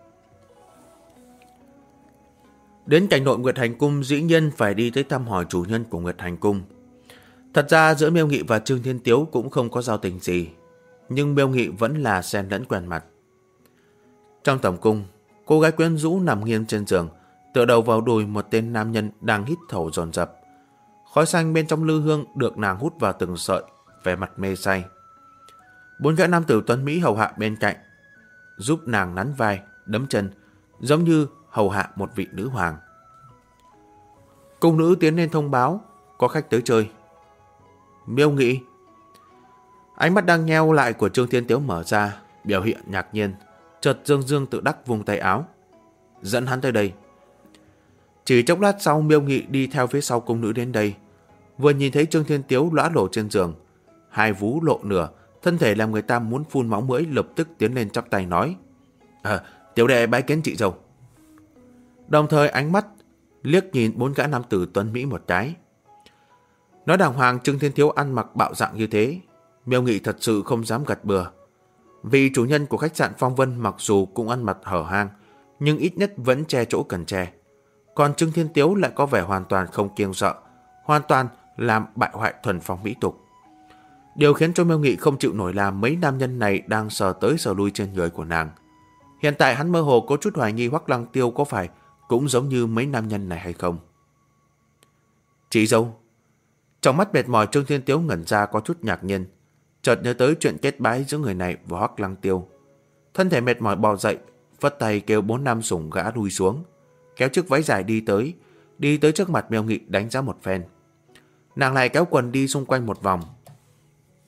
Đến cảnh nội Nguyệt Hành Cung dĩ nhiên phải đi tới thăm hỏi chủ nhân của Nguyệt Hành Cung. Thật ra giữa Miêu Nghị và Trương Thiên Tiếu cũng không có giao tình gì, nhưng Miêu Nghị vẫn là xen lẫn quen mặt. Trong tầm cung, cô gái quyến rũ nằm nghiêng trên giường, tựa đầu vào đùi một tên nam nhân đang hít thở dồn dập. Khói xanh bên trong lư hương được nàng hút vào từng sợi, vẻ mặt mê say. 4 gã nam tử tuấn Mỹ hầu hạ bên cạnh, giúp nàng nắn vai, đấm chân, giống như hầu hạ một vị nữ hoàng. Cung nữ tiến lên thông báo, có khách tới chơi. Miêu Nghị. Ánh mắt đang nheo lại của Trương Thiên Tiếu mở ra, biểu hiện ngạc nhiên, chợt dương tự đắc vung tay áo, dẫn hắn tới đây. Chỉ chốc lát sau, Miêu Nghị đi theo phía sau cung nữ đến đây, vừa nhìn thấy Trương Thiên Tiếu lõa lổ trên giường, hai vú lộ nửa, thân thể làm người ta muốn phun máu mũi, lập tức tiến lên chắp tay nói, tiểu đệ bái kiến chị dâu. Đồng thời ánh mắt liếc nhìn 4 gã nam tử tuấn Mỹ một cái. Nói đàng hoàng, Trương Thiên Tiếu ăn mặc bạo dạng như thế, Miêu Nghị thật sự không dám gật bừa. Vì chủ nhân của khách sạn Phong Vân mặc dù cũng ăn mặc hở hang, nhưng ít nhất vẫn che chỗ cần che. Còn Trương Thiên Tiếu lại có vẻ hoàn toàn không kiêng sợ, hoàn toàn làm bại hoại thuần phong mỹ tục. Điều khiến cho Miêu Nghị không chịu nổi là mấy nam nhân này đang sờ tới sờ lui trên người của nàng. Hiện tại hắn mơ hồ có chút hoài nghi Hoắc Lăng Tiêu có phải cũng giống như mấy nam nhân này hay không. Chị dâu. Trong mắt mệt mỏi, Trương Thiên Tiếu ngẩn ra có chút ngạc nhiên, chợt nhớ tới chuyện kết bái giữa người này và Hoắc Lăng Tiêu. Thân thể mệt mỏi bò dậy, vất tay kêu 4 nam sủng gã lui xuống, kéo chiếc váy dài đi tới trước mặt Miêu Nghị đánh giá một phen. Nàng lại kéo quần đi xung quanh một vòng.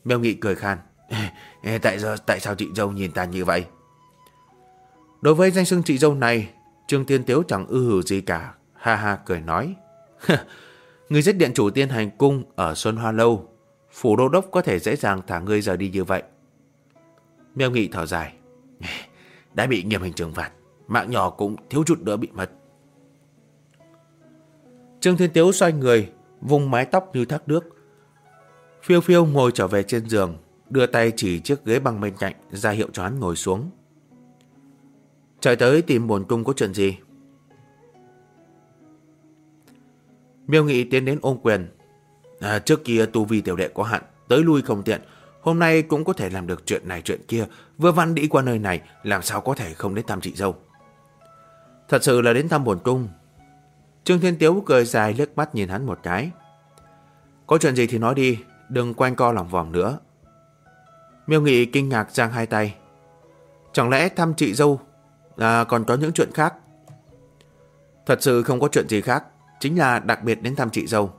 Miêu Nghị cười khan. Tại sao chị dâu nhìn ta như vậy? Đối với danh xưng chị dâu này, Trương Thiên Tiếu chẳng ư hử gì cả, ha ha cười nói. Người giết điện chủ Tiên Hành Cung ở Xuân Hoa Lâu, phủ đô đốc có thể dễ dàng thả ngươi rời đi như vậy. Miêu Nghị thở dài. Đã bị nghiêm hình trừng phạt, mạng nhỏ cũng thiếu chút nữa bị mất. Trương Thiên Tiếu xoay người, vùng mái tóc như thác nước. Phiêu Phiêu ngồi trở về trên giường, đưa tay chỉ chiếc ghế băng bên cạnh, ra hiệu cho hắn ngồi xuống. Chạy tới tìm bổn cung có chuyện gì? Miêu Nghị tiến đến ôm quyền. Trước kia tu vi tiểu đệ có hạn, tới lui không tiện. Hôm nay cũng có thể làm được chuyện này chuyện kia. Vừa vặn đi qua nơi này, làm sao có thể không đến thăm chị dâu? Thật sự là đến thăm bổn cung. Trương Thiên Tiếu cười dài liếc mắt nhìn hắn một cái. Có chuyện gì thì nói đi, đừng quanh co lòng vòng nữa. Miêu Nghị kinh ngạc giang hai tay. Chẳng lẽ thăm chị dâu còn có những chuyện khác? Thật sự không có chuyện gì khác, chính là đặc biệt đến thăm chị dâu.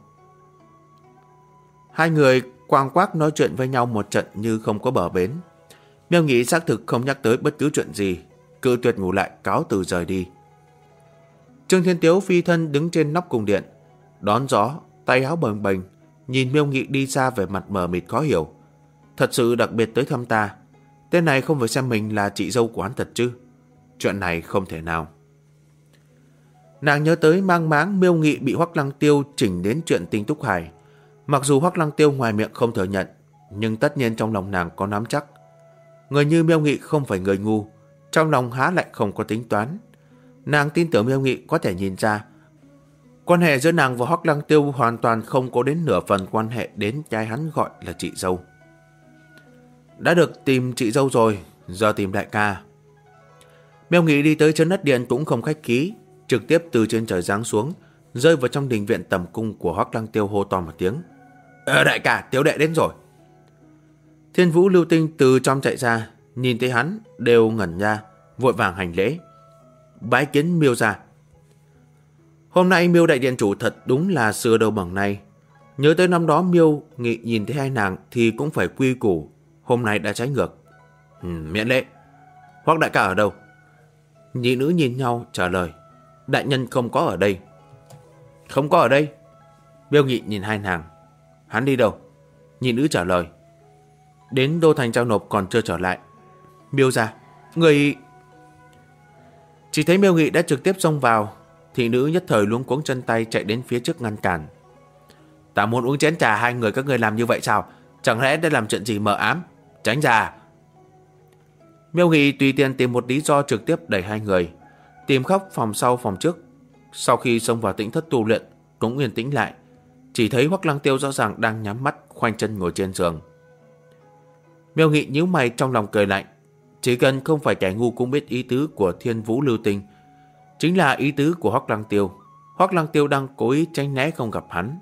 Hai người quang quác nói chuyện với nhau một trận như không có bờ bến. Miêu Nghị xác thực không nhắc tới bất cứ chuyện gì, cự tuyệt ngủ lại cáo từ rời đi. Trương Thiên Tiếu phi thân đứng trên nóc cung điện, đón gió, tay áo bồng bềnh, nhìn Miêu Nghị đi xa về mặt mờ mịt khó hiểu. Thật sự đặc biệt tới thăm ta, tên này không phải xem mình là chị dâu của hắn thật chứ? Chuyện này không thể nào. Nàng nhớ tới mang máng Miêu Nghị bị Hoắc Lăng Tiêu chỉnh đến chuyện Tinh Túc Hải. Mặc dù Hoắc Lăng Tiêu ngoài miệng không thừa nhận, nhưng tất nhiên trong lòng nàng có nắm chắc. Người như Miêu Nghị không phải người ngu, trong lòng há lại không có tính toán. Nàng tin tưởng Miêu Nghị có thể nhìn ra quan hệ giữa nàng và Hoắc Lăng Tiêu hoàn toàn không có đến nửa phần quan hệ đến cái hắn gọi là chị dâu. Đã được tìm chị dâu rồi, giờ tìm đại ca. Miêu Nghị đi tới chân đất điện cũng không khách khí, trực tiếp từ trên trời giáng xuống, rơi vào trong đình viện tầm cung của Hoắc Lăng Tiêu, hô to một tiếng. Đại ca, Tiếu đệ đến rồi. Thiên Vũ Lưu Tinh từ trong chạy ra, nhìn thấy hắn đều ngẩn ra, vội vàng hành lễ. Bái kiến Miêu gia. Hôm nay Miêu đại điện chủ thật đúng là xưa đâu bằng nay. Nhớ tới năm đó Miêu Nghị nhìn thấy hai nàng thì cũng phải quy củ, hôm nay đã trái ngược. Miễn lễ. Hoắc đại ca ở đâu? Nhị nữ nhìn nhau trả lời. Đại nhân không có ở đây. Không có ở đây? Miêu Nghị nhìn hai nàng. Hắn đi đâu? Nhị nữ trả lời. Đến Đô Thành giao nộp còn chưa trở lại. Miêu gia, người... Chỉ thấy Miêu Nghị đã trực tiếp xông vào. Thị nữ nhất thời luống cuống chân tay chạy đến phía trước ngăn cản. Ta muốn uống chén trà, hai người các ngươi làm như vậy sao? Chẳng lẽ đã làm chuyện gì mờ ám? Tránh ra. Miêu Nghị tùy tiện tìm một lý do trực tiếp đẩy hai người, tìm khắp phòng sau phòng trước. Sau khi xông vào tĩnh thất tu luyện cũng yên tĩnh lại, chỉ thấy Hoắc Lăng Tiêu rõ ràng đang nhắm mắt khoanh chân ngồi trên giường. Miêu Nghị nhíu mày trong lòng cười lạnh. Chỉ cần không phải kẻ ngu cũng biết ý tứ của Thiên Vũ Lưu Tinh, chính là ý tứ của Hoắc Lăng Tiêu. Hoắc Lăng Tiêu đang cố ý tránh né không gặp hắn.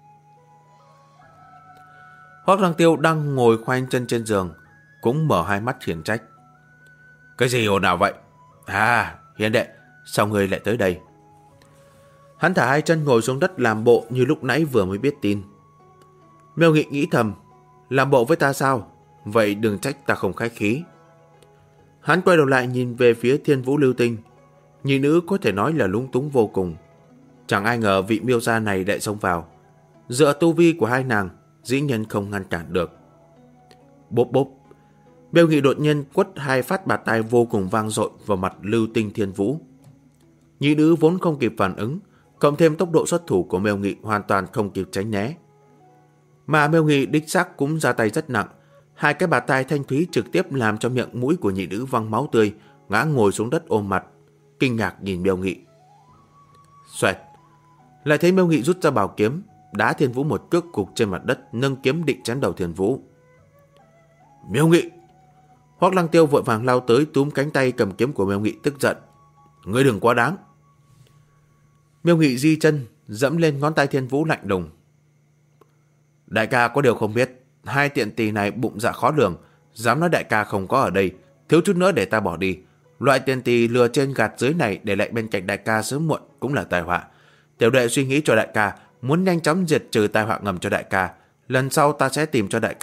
Hoắc Lăng Tiêu đang ngồi khoanh chân trên giường, cũng mở hai mắt khiển trách. Cái gì ồn ào vậy? Hiền đệ, sao ngươi lại tới đây? Hắn thả hai chân ngồi xuống đất làm bộ như lúc nãy vừa mới biết tin. Miêu Nghị nghĩ thầm, làm bộ với ta sao? Vậy đừng trách ta không khách khí. Hắn quay đầu lại nhìn về phía Thiên Vũ Lưu Tinh. Nhị nữ có thể nói là lúng túng vô cùng. Chẳng ai ngờ vị Miêu gia này lại xông vào. Dựa tu vi của hai nàng, dĩ nhiên không ngăn cản được. Bốp bốp. Miêu Nghị đột nhiên quất hai phát bạt tai vô cùng vang dội vào mặt Lưu Tinh Thiên Vũ. Nhị nữ vốn không kịp phản ứng, cộng thêm tốc độ xuất thủ của Miêu Nghị hoàn toàn không kịp tránh né. Mà Miêu Nghị đích xác cũng ra tay rất nặng. Hai cái bạt tai thanh thúy trực tiếp làm cho miệng mũi của nhị nữ văng máu tươi, ngã ngồi xuống đất ôm mặt, kinh ngạc nhìn Miêu Nghị. Xoẹt. Lại thấy Miêu Nghị rút ra bảo kiếm, đá Thiên Vũ một cước cục trên mặt đất, nâng kiếm định chém đầu Thiên Vũ. Miêu Nghị! Hoắc Lăng Tiêu vội vàng lao tới túm cánh tay cầm kiếm của Miêu Nghị, tức giận. Ngươi đừng quá đáng. Miêu Nghị di chân dẫm lên ngón tay Thiên Vũ lạnh lùng. Đại ca có điều không biết, hai tiện tỳ này bụng dạ khó lường, dám nói đại ca không có ở đây, thiếu chút nữa để ta bỏ đi. Loại tiện tỳ lừa trên gạt dưới này để lại bên cạnh đại ca sớm muộn cũng là tai họa. Tiểu đệ suy nghĩ cho đại ca, muốn nhanh chóng diệt trừ tai họa ngầm cho đại ca. Lần sau ta sẽ tìm cho đại ca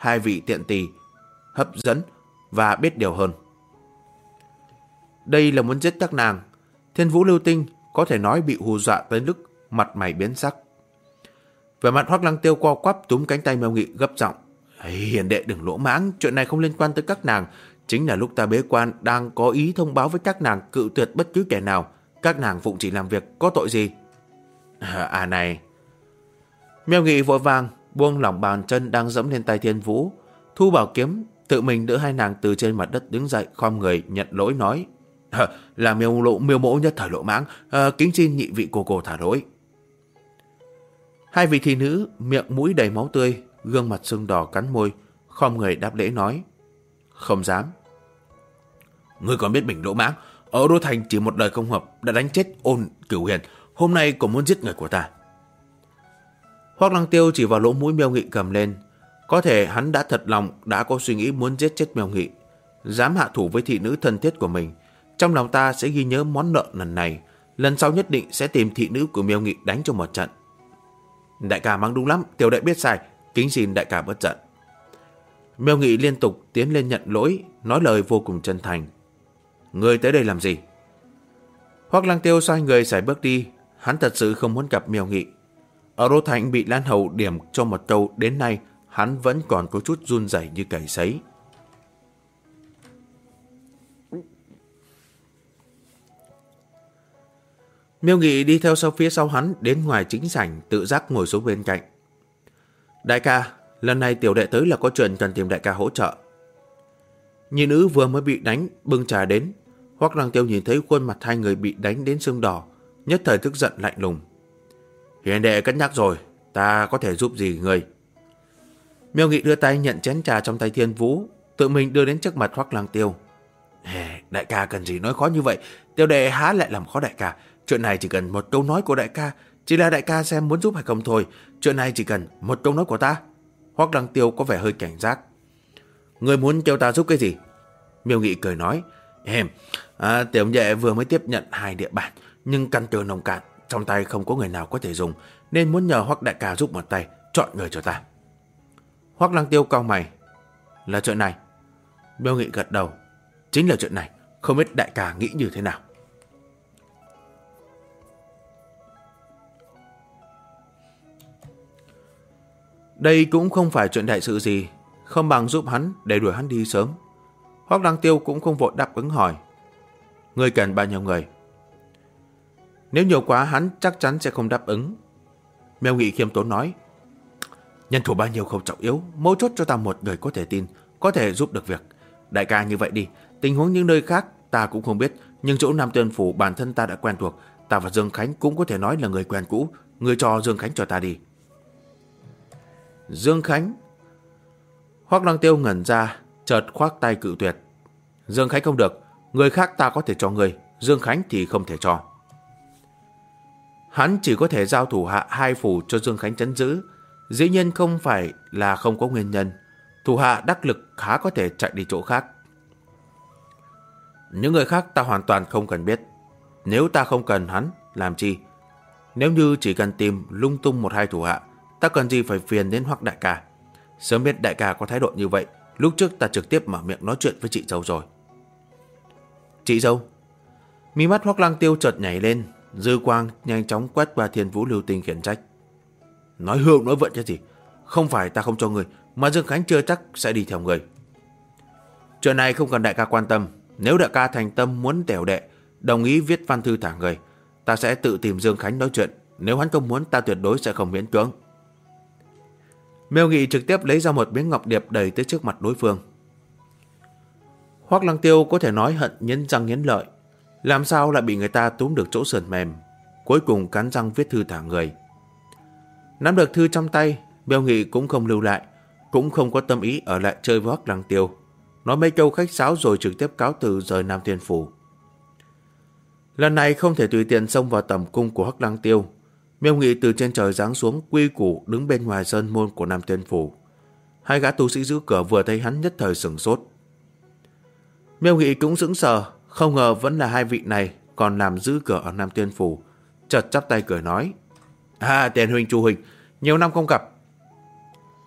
hai vị tiện tỳ hấp dẫn và biết điều hơn. Đây là muốn giết các nàng. Thiên Vũ Lưu Tinh có thể nói bị hù dọa tới mức mặt mày biến sắc. Vẻ mặt Hoắc Lăng Tiêu co quắp túm cánh tay Miêu Nghị gấp giọng: Hiền đệ đừng lỗ mãng, chuyện này không liên quan tới các nàng. Chính là lúc ta bế quan đang có ý thông báo với các nàng cự tuyệt bất cứ kẻ nào. Các nàng phụng chỉ làm việc, có tội gì? Này. Miêu Nghị vội vàng buông lỏng bàn chân đang dẫm lên tay Thiên Vũ, thu bảo kiếm, tự mình đỡ hai nàng từ trên mặt đất đứng dậy, khom người nhận lỗi nói: Là miêu mỗ nhất thời lỗ mãng, kính xin nhị vị cô thả lỗi. Hai vị thị nữ miệng mũi đầy máu tươi, gương mặt sưng đỏ cắn môi, khom người đáp lễ nói: Không dám. Ngươi còn biết mình lỗ mãng, ở Đô Thành chỉ một đời không hợp đã đánh chết Ôn Cửu Hiền, hôm nay còn muốn giết người của ta. Hoắc Lăng Tiêu chỉ vào lỗ mũi Miêu Nghị cầm lên. Có thể hắn đã thật lòng đã có suy nghĩ muốn giết chết Miêu Nghị, dám hạ thủ với thị nữ thân thiết của mình. Trong lòng ta sẽ ghi nhớ món nợ lần này, lần sau nhất định sẽ tìm thị nữ của Miêu Nghị đánh cho một trận. Đại ca mắng đúng lắm, tiểu đệ biết sai, kính xin đại ca bớt giận. Miêu Nghị liên tục tiến lên nhận lỗi, nói lời vô cùng chân thành. Ngươi tới đây làm gì? Hoắc Lăng Tiêu xoay người sải bước đi, hắn thật sự không muốn gặp Miêu Nghị. Ở Đô Thành bị Lan Hầu điểm cho một câu đến nay, hắn vẫn còn có chút run rẩy như cầy sấy. Miêu Nghị đi theo sau phía sau hắn đến ngoài chính sảnh, tự giác ngồi xuống bên cạnh. Đại ca, lần này tiểu đệ tới là có chuyện cần tìm đại ca hỗ trợ. Nhị nữ vừa mới bị đánh, bưng trà đến. Hoắc Lăng Tiêu nhìn thấy khuôn mặt hai người bị đánh đến sưng đỏ, nhất thời tức giận lạnh lùng. Hiền đệ cất nhắc rồi, ta có thể giúp gì người? Miêu Nghị đưa tay nhận chén trà trong tay Thiên Vũ, tự mình đưa đến trước mặt Hoắc Lăng Tiêu. Đại ca cần gì nói khó như vậy, tiểu đệ há lại làm khó đại ca. Chuyện này chỉ cần một câu nói của đại ca, chỉ là đại ca xem muốn giúp hay không thôi. Chuyện này chỉ cần một câu nói của ta. Hoắc Lăng Tiêu có vẻ hơi cảnh giác. Người muốn kêu ta giúp cái gì? Miêu Nghị cười nói. Tiểu nhẹ vừa mới tiếp nhận 2 địa bàn, nhưng căn cơ nông cạn, trong tay không có người nào có thể dùng, nên muốn nhờ Hoắc đại ca giúp một tay, chọn người cho ta. Hoắc Lăng Tiêu cau mày. Là chuyện này? Miêu Nghị gật đầu. Chính là chuyện này, không biết đại ca nghĩ như thế nào. Đây cũng không phải chuyện đại sự gì, không bằng giúp hắn để đuổi hắn đi sớm. Hoắc Lăng Tiêu cũng không vội đáp ứng hỏi. Ngươi cần bao nhiêu người? Nếu nhiều quá hắn chắc chắn sẽ không đáp ứng. Miêu Nghị khiêm tốn nói. Nhân thủ bao nhiêu không trọng yếu, mấu chốt cho ta một người có thể tin, có thể giúp được việc. Đại ca như vậy đi, tình huống những nơi khác ta cũng không biết, nhưng chỗ Nam Tuyên Phủ bản thân ta đã quen thuộc, ta và Dương Khánh cũng có thể nói là người quen cũ, ngươi cho Dương Khánh cho ta đi. Dương Khánh? Hoắc Lăng Tiêu ngẩn ra, chợt khoác tay cự tuyệt. Dương Khánh không được, người khác ta có thể cho người, Dương Khánh thì không thể cho. Hắn chỉ có thể giao thủ hạ 2 phủ cho Dương Khánh trấn giữ, dĩ nhiên không phải là không có nguyên nhân. Thủ hạ đắc lực khá có thể chạy đi chỗ khác. Những người khác ta hoàn toàn không cần biết. Nếu ta không cần hắn, làm chi? Nếu như chỉ cần tìm lung tung 1-2 thủ hạ, ta cần gì phải phiền đến Hoắc đại ca? Sớm biết đại ca có thái độ như vậy, lúc trước ta trực tiếp mở miệng nói chuyện với chị dâu rồi. Chị dâu? Mí mắt Hoắc Lăng Tiêu chợt nhảy lên, dư quang nhanh chóng quét qua Thiên Vũ Lưu Tinh khiển trách. Nói hưu nói vận cái gì? Không phải ta không cho người, mà Dương Khánh chưa chắc sẽ đi theo người. Chuyện này không cần đại ca quan tâm. Nếu đại ca thành tâm muốn tẻo đệ, đồng ý viết văn thư thả người, ta sẽ tự tìm Dương Khánh nói chuyện. Nếu hắn không muốn, ta tuyệt đối sẽ không miễn cưỡng. Miêu Nghị trực tiếp lấy ra một miếng ngọc điệp đẩy tới trước mặt đối phương. Hoắc Lăng Tiêu có thể nói hận nghiến răng nghiến lợi, làm sao lại bị người ta túm được chỗ sườn mềm, cuối cùng cắn răng viết thư thả người. Nắm được thư trong tay, Miêu Nghị cũng không lưu lại, cũng không có tâm ý ở lại chơi với Hoắc Lăng Tiêu, nói mấy câu khách sáo rồi trực tiếp cáo từ rời Nam Thiên Phủ. Lần này không thể tùy tiện xông vào tầm cung của Hoắc Lăng Tiêu. Miêu Nghị từ trên trời giáng xuống, quy củ đứng bên ngoài sơn môn của Nam Thiên Phủ. 2 gã tu sĩ giữ cửa vừa thấy hắn nhất thời sửng sốt. Miêu Nghị cũng sững sờ, không ngờ vẫn là 2 vị này còn làm giữ cửa ở Nam Thiên Phủ, chợt chắp tay cười nói: Tiền huynh, Chu huynh, nhiều năm không gặp.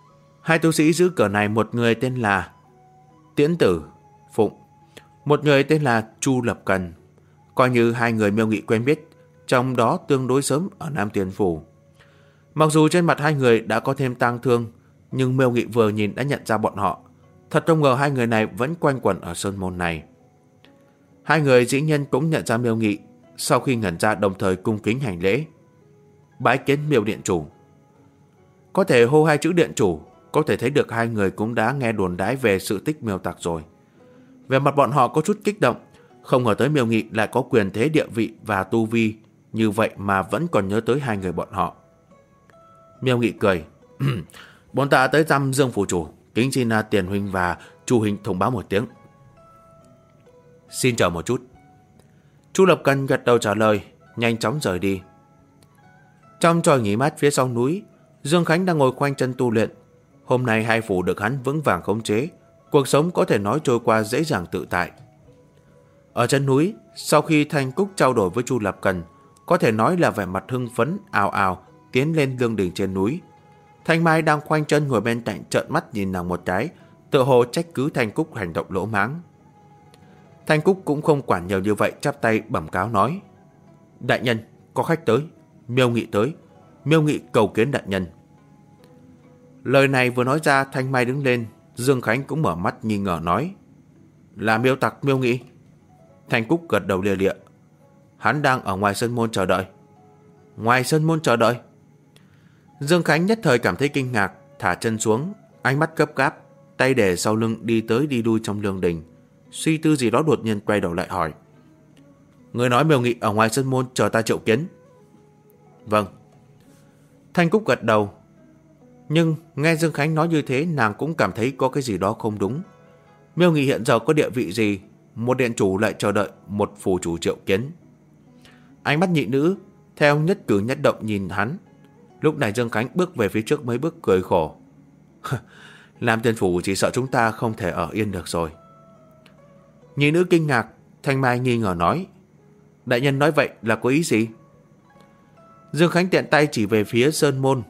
Hai tu sĩ giữ cửa này, một người tên là Tiễn Tử Phụng, một người tên là Chu Lập Cần. Coi như hai người Miêu Nghị quen biết, trong đó tương đối sớm ở Nam Tiên Phủ. Mặc dù trên mặt hai người đã có thêm tang thương, nhưng Miêu Nghị vừa nhìn đã nhận ra bọn họ. Thật không ngờ hai người này vẫn quanh quẩn ở sơn môn này. Hai người dĩ nhiên cũng nhận ra Miêu Nghị, sau khi ngẩn ra đồng thời cung kính hành lễ. Bái kiến Miêu điện chủ. Có thể hô hai chữ điện chủ, có thể thấy được hai người cũng đã nghe đồn đãi về sự tích Miêu tặc rồi. Về mặt bọn họ có chút kích động, không ngờ tới Miêu Nghị lại có quyền thế địa vị và tu vi như vậy mà vẫn còn nhớ tới hai người bọn họ. Miêu Nghị cười. Bọn ta tới thăm Dương phủ chủ, kính xin Tiền huynh và Chu huynh thông báo một tiếng. Xin chờ một chút. Chu Lập Cần gật đầu trả lời, nhanh chóng rời đi. Trong tròi nghỉ mát phía sau núi, Dương Khánh đang ngồi khoanh chân tu luyện. Hôm nay hai phủ được hắn vững vàng khống chế, cuộc sống có thể nói trôi qua dễ dàng tự tại. Ở chân núi, sau khi Thanh Cúc trao đổi với Chu Lập Cần, có thể nói là vẻ mặt hưng phấn ào ào tiến lên lương đình trên núi. Thanh Mai đang khoanh chân ngồi bên cạnh trợn mắt nhìn nàng một cái, tựa hồ trách cứ Thanh Cúc hành động lỗ mãng. Thanh Cúc cũng không quản nhiều như vậy, chắp tay bẩm cáo nói: Đại nhân, có khách tới, Miêu Nghị tới, Miêu Nghị cầu kiến đại nhân. Lời này vừa nói ra, Thanh Mai đứng lên, Dương Khánh cũng mở mắt nghi ngờ nói: Là Miêu tặc Miêu Nghị? Thanh Cúc gật đầu lia lịa: Hắn đang ở ngoài sân môn chờ đợi. Ngoài sân môn chờ đợi? Dương Khánh nhất thời cảm thấy kinh ngạc, thả chân xuống, ánh mắt gấp gáp, tay để sau lưng đi tới đi lui trong lương đình. Suy tư gì đó đột nhiên quay đầu lại hỏi: Người nói Miêu Nghị ở ngoài sân môn chờ ta triệu kiến? Vâng. Thanh Cúc gật đầu. Nhưng nghe Dương Khánh nói như thế, nàng cũng cảm thấy có cái gì đó không đúng. Miêu Nghị hiện giờ có địa vị gì, một điện chủ lại chờ đợi một phủ chủ triệu kiến? Ánh mắt nhị nữ theo nhất cử nhất động nhìn hắn. Lúc này Dương Khánh bước về phía trước mấy bước cười khổ. Nam Tiên phủ chỉ sợ chúng ta không thể ở yên được rồi. Nhị nữ kinh ngạc, Thanh Mai nghi ngờ nói: Đại nhân nói vậy là có ý gì? Dương Khánh tiện tay chỉ về phía sơn môn.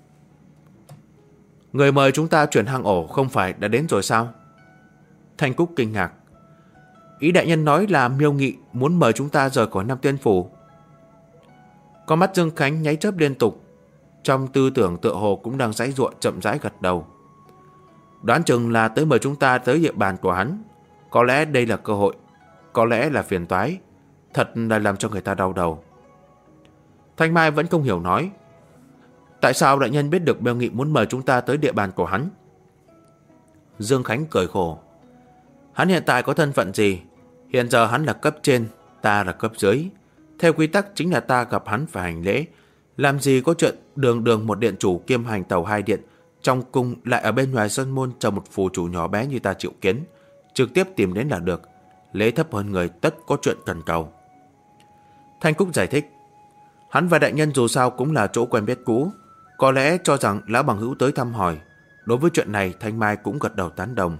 Người mời chúng ta chuyển hang ổ không phải đã đến rồi sao? Thanh Cúc kinh ngạc: Ý đại nhân nói là Miêu Nghị muốn mời chúng ta rời khỏi Nam Tiên phủ. Con mắt Dương Khánh nháy chớp liên tục, trong tư tưởng tựa hồ cũng đang giãy giụa, chậm rãi gật đầu. Đoán chừng là tới mời chúng ta tới địa bàn của hắn. Có lẽ đây là cơ hội, có lẽ là phiền toái. Thật là làm cho người ta đau đầu. Thanh Mai vẫn không hiểu nói: Tại sao đại nhân biết được Miêu Nghị muốn mời chúng ta tới địa bàn của hắn? Dương Khánh cười khổ: Hắn hiện tại có thân phận gì? Hiện giờ hắn là cấp trên, ta là cấp dưới. Theo quy tắc chính là ta gặp hắn phải hành lễ. Làm gì có chuyện đường đường một điện chủ kiêm hành tàu hai điện trong cung lại ở bên ngoài sân môn chờ một phù chủ nhỏ bé như ta triệu kiến. Trực tiếp tìm đến là được. Lễ thấp hơn người tất có chuyện cần cầu. Thanh Cúc giải thích: Hắn và đại nhân dù sao cũng là chỗ quen biết cũ, có lẽ cho rằng lão bằng hữu tới thăm hỏi. Đối với chuyện này, Thanh Mai cũng gật đầu tán đồng.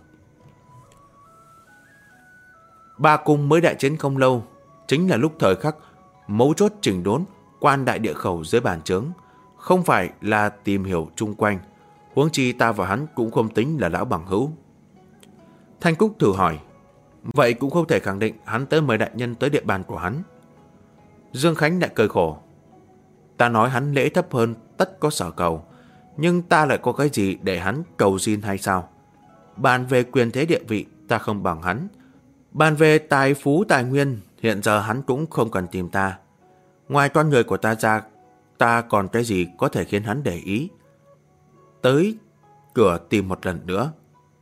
Ba cung mới đại chiến không lâu, chính là lúc thời khắc mấu chốt chỉnh đốn quan đại địa khẩu dưới bàn trướng, không phải là tìm hiểu chung quanh. Huống chi ta và hắn cũng không tính là lão bằng hữu. Thanh Cúc thử hỏi: Vậy cũng không thể khẳng định hắn tới mời đại nhân tới địa bàn của hắn. Dương Khánh lại cười khổ: Ta nói hắn lễ thấp hơn tất có sở cầu, nhưng ta lại có cái gì để hắn cầu xin hay sao? Bàn về quyền thế địa vị, ta không bằng hắn. Bàn về tài phú tài nguyên, hiện giờ hắn cũng không cần tìm ta. Ngoài con người của ta ra, ta còn cái gì có thể khiến hắn để ý? Tới cửa tìm một lần nữa.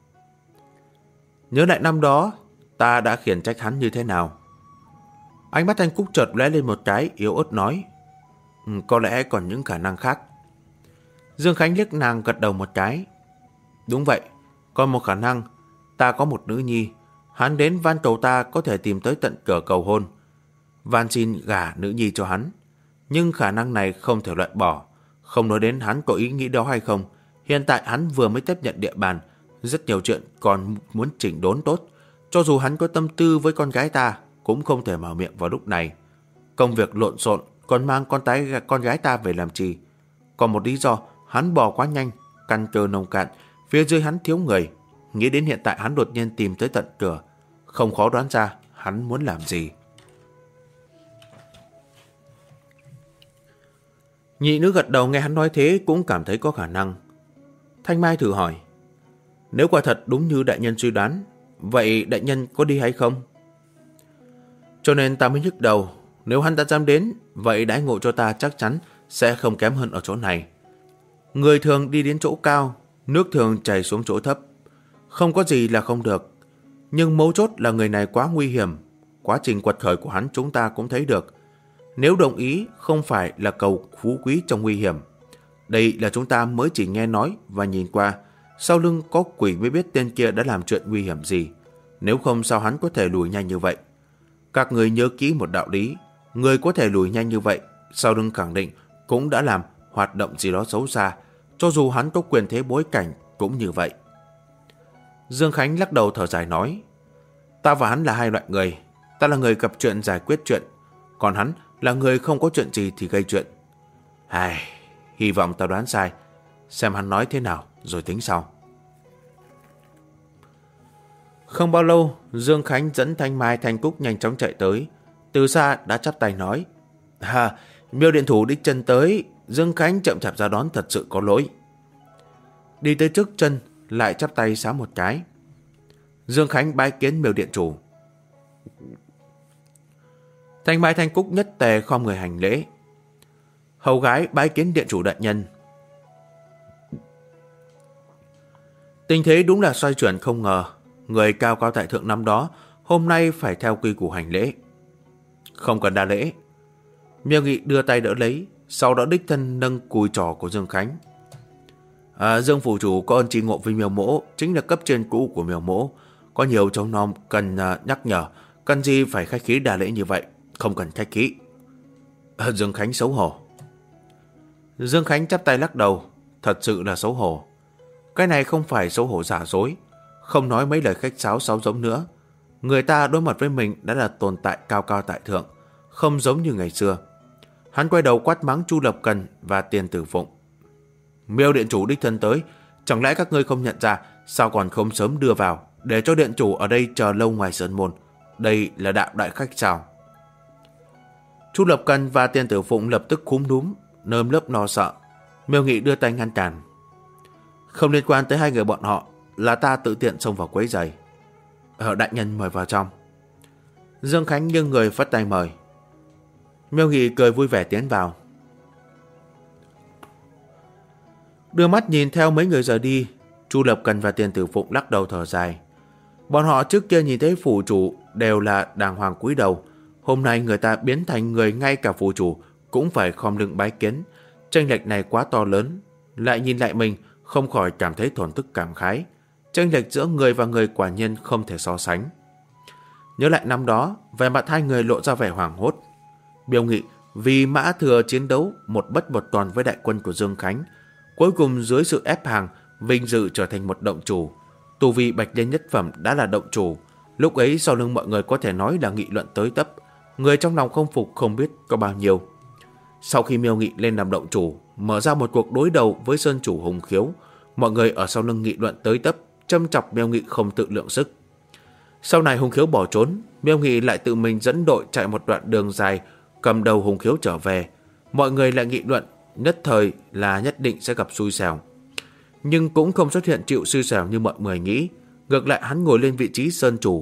Nhớ lại năm đó, ta đã khiển trách hắn như thế nào? Ánh mắt Thanh Cúc chợt lóe lên một cái, yếu ớt nói: Có lẽ còn những khả năng khác. Dương Khánh liếc nàng gật đầu một cái: Đúng vậy, còn một khả năng. Ta có một nữ nhi, hắn đến van cầu ta có thể tìm tới tận cửa cầu hôn, van xin gả nữ nhi cho hắn. Nhưng khả năng này không thể loại bỏ. Không nói đến hắn có ý nghĩ đó hay không, hiện tại hắn vừa mới tiếp nhận địa bàn, rất nhiều chuyện còn muốn chỉnh đốn tốt. Cho dù hắn có tâm tư với con gái ta, cũng không thể mở miệng vào lúc này. Công việc lộn xộn, còn mang con gái ta về làm chi? Còn một lý do, hắn bỏ quá nhanh, căn cơ nông cạn, Phía dưới hắn thiếu người. Nghĩ đến hiện tại hắn đột nhiên tìm tới tận cửa, không khó đoán ra hắn muốn làm gì. Nhị nữ gật đầu nghe hắn nói thế cũng cảm thấy có khả năng. Thanh Mai thử hỏi, nếu quả thật đúng như đại nhân suy đoán, vậy đại nhân có đi hay không? Cho nên ta mới nhức đầu, nếu hắn đã dám đến, vậy đãi ngộ cho ta chắc chắn sẽ không kém hơn ở chỗ này. Người thường đi đến chỗ cao, nước thường chảy xuống chỗ thấp, không có gì là không được. Nhưng mấu chốt là người này quá nguy hiểm. Quá trình quật khởi của hắn chúng ta cũng thấy được. Nếu đồng ý không phải là cầu phú quý trong nguy hiểm. Đây là chúng ta mới chỉ nghe nói và nhìn qua. Sau lưng có quỷ mới biết tên kia đã làm chuyện nguy hiểm gì. Nếu không sao hắn có thể lùi nhanh như vậy. Các người nhớ kỹ một đạo lý. Người có thể lùi nhanh như vậy, sau lưng khẳng định cũng đã làm hoạt động gì đó xấu xa. Cho dù hắn có quyền thế bối cảnh cũng như vậy. Dương Khánh lắc đầu thở dài nói, ta và hắn là hai loại người. Ta là người gặp chuyện giải quyết chuyện, còn hắn là người không có chuyện gì thì gây chuyện. Hy vọng ta đoán sai. Xem hắn nói thế nào rồi tính sau. Không bao lâu, Dương Khánh dẫn Thanh Mai Thanh Cúc nhanh chóng chạy tới. Từ xa đã chắp tay nói, Miêu điện thủ đích chân tới. Dương Khánh chậm chạp ra đón thật sự có lỗi. Đi tới trước chân lại chắp tay xá một cái. Dương Khánh bái kiến Miêu điện chủ. Thanh Mai Thanh Cúc nhất tề khom người hành lễ. Hầu gái bái kiến điện chủ đại nhân. Tình thế đúng là xoay chuyển không ngờ. Người cao cao tại thượng năm đó hôm nay phải theo quy củ hành lễ. Không cần đa lễ. Miêu Nghị đưa tay đỡ lấy, sau đó đích thân nâng cùi trỏ của Dương Khánh. Dương phủ chủ có ơn tri ngộ với Miêu mỗ, chính là cấp trên cũ của Miêu mỗ. Có nhiều trông nom cần nhắc nhở, cần gì phải khách khí đa lễ như vậy, không cần khách khí. Dương Khánh xấu hổ. Dương Khánh chắp tay lắc đầu, thật sự là xấu hổ. Cái này không phải xấu hổ giả dối, không nói mấy lời khách sáo sáo giống nữa. Người ta đối mặt với mình đã là tồn tại cao cao tại thượng, không giống như ngày xưa. Hắn quay đầu quát mắng Chu Lập Cần và Tiền Tử Phụng. Miêu điện chủ đích thân tới, chẳng lẽ các ngươi không nhận ra, sao còn không sớm đưa vào, để cho điện chủ ở đây chờ lâu ngoài sơn môn. Đây là đạo đại khách sao? Chu Lập Cần và Tiền Tử Phụng lập tức cúm núm, nơm lớp lo sợ. Miêu Nghị đưa tay ngăn cản. Không liên quan tới hai người bọn họ, là ta tự tiện xông vào quấy rầy. Đại nhân mời vào trong. Dương Khánh nghiêng người phất tay mời. Miêu Nghị cười vui vẻ tiến vào. Đưa mắt nhìn theo mấy người rời đi, Chu Lập Cần và Tiền Tử Phụng lắc đầu thở dài. Bọn họ trước kia nhìn thấy phủ chủ đều là đàng hoàng cúi đầu. Hôm nay người ta biến thành người ngay cả phủ chủ cũng phải khom lưng bái kiến. Chênh lệch này quá to lớn. Lại nhìn lại mình, không khỏi cảm thấy thổn thức cảm khái. Chênh lệch giữa người và người quả nhiên không thể so sánh. Nhớ lại năm đó, vẻ mặt hai người lộ ra vẻ hoảng hốt. Miêu Nghị vì Mã Thừa chiến đấu một bất một toàn với đại quân của Dương Khánh, cuối cùng dưới sự ép hàng, vinh dự trở thành một động chủ. Tu vi Bạch Liên nhất phẩm đã là động chủ. Lúc ấy sau lưng mọi người có thể nói là nghị luận tới tấp. Người trong lòng không phục không biết có bao nhiêu. Sau khi Miêu Nghị lên làm động chủ, mở ra một cuộc đối đầu với sơn chủ Hùng Khiếu, mọi người ở sau lưng nghị luận tới tấp, châm chọc Miêu Nghị không tự lượng sức. Sau này Hùng Khiếu bỏ trốn, Miêu Nghị lại tự mình dẫn đội chạy một đoạn đường dài, cầm đầu Hùng Khiếu trở về. Mọi người lại nghị luận nhất thời là nhất định sẽ gặp xui xẻo. Nhưng cũng không xuất hiện chịu xui xẻo như mọi người nghĩ. Ngược lại hắn ngồi lên vị trí sơn chủ.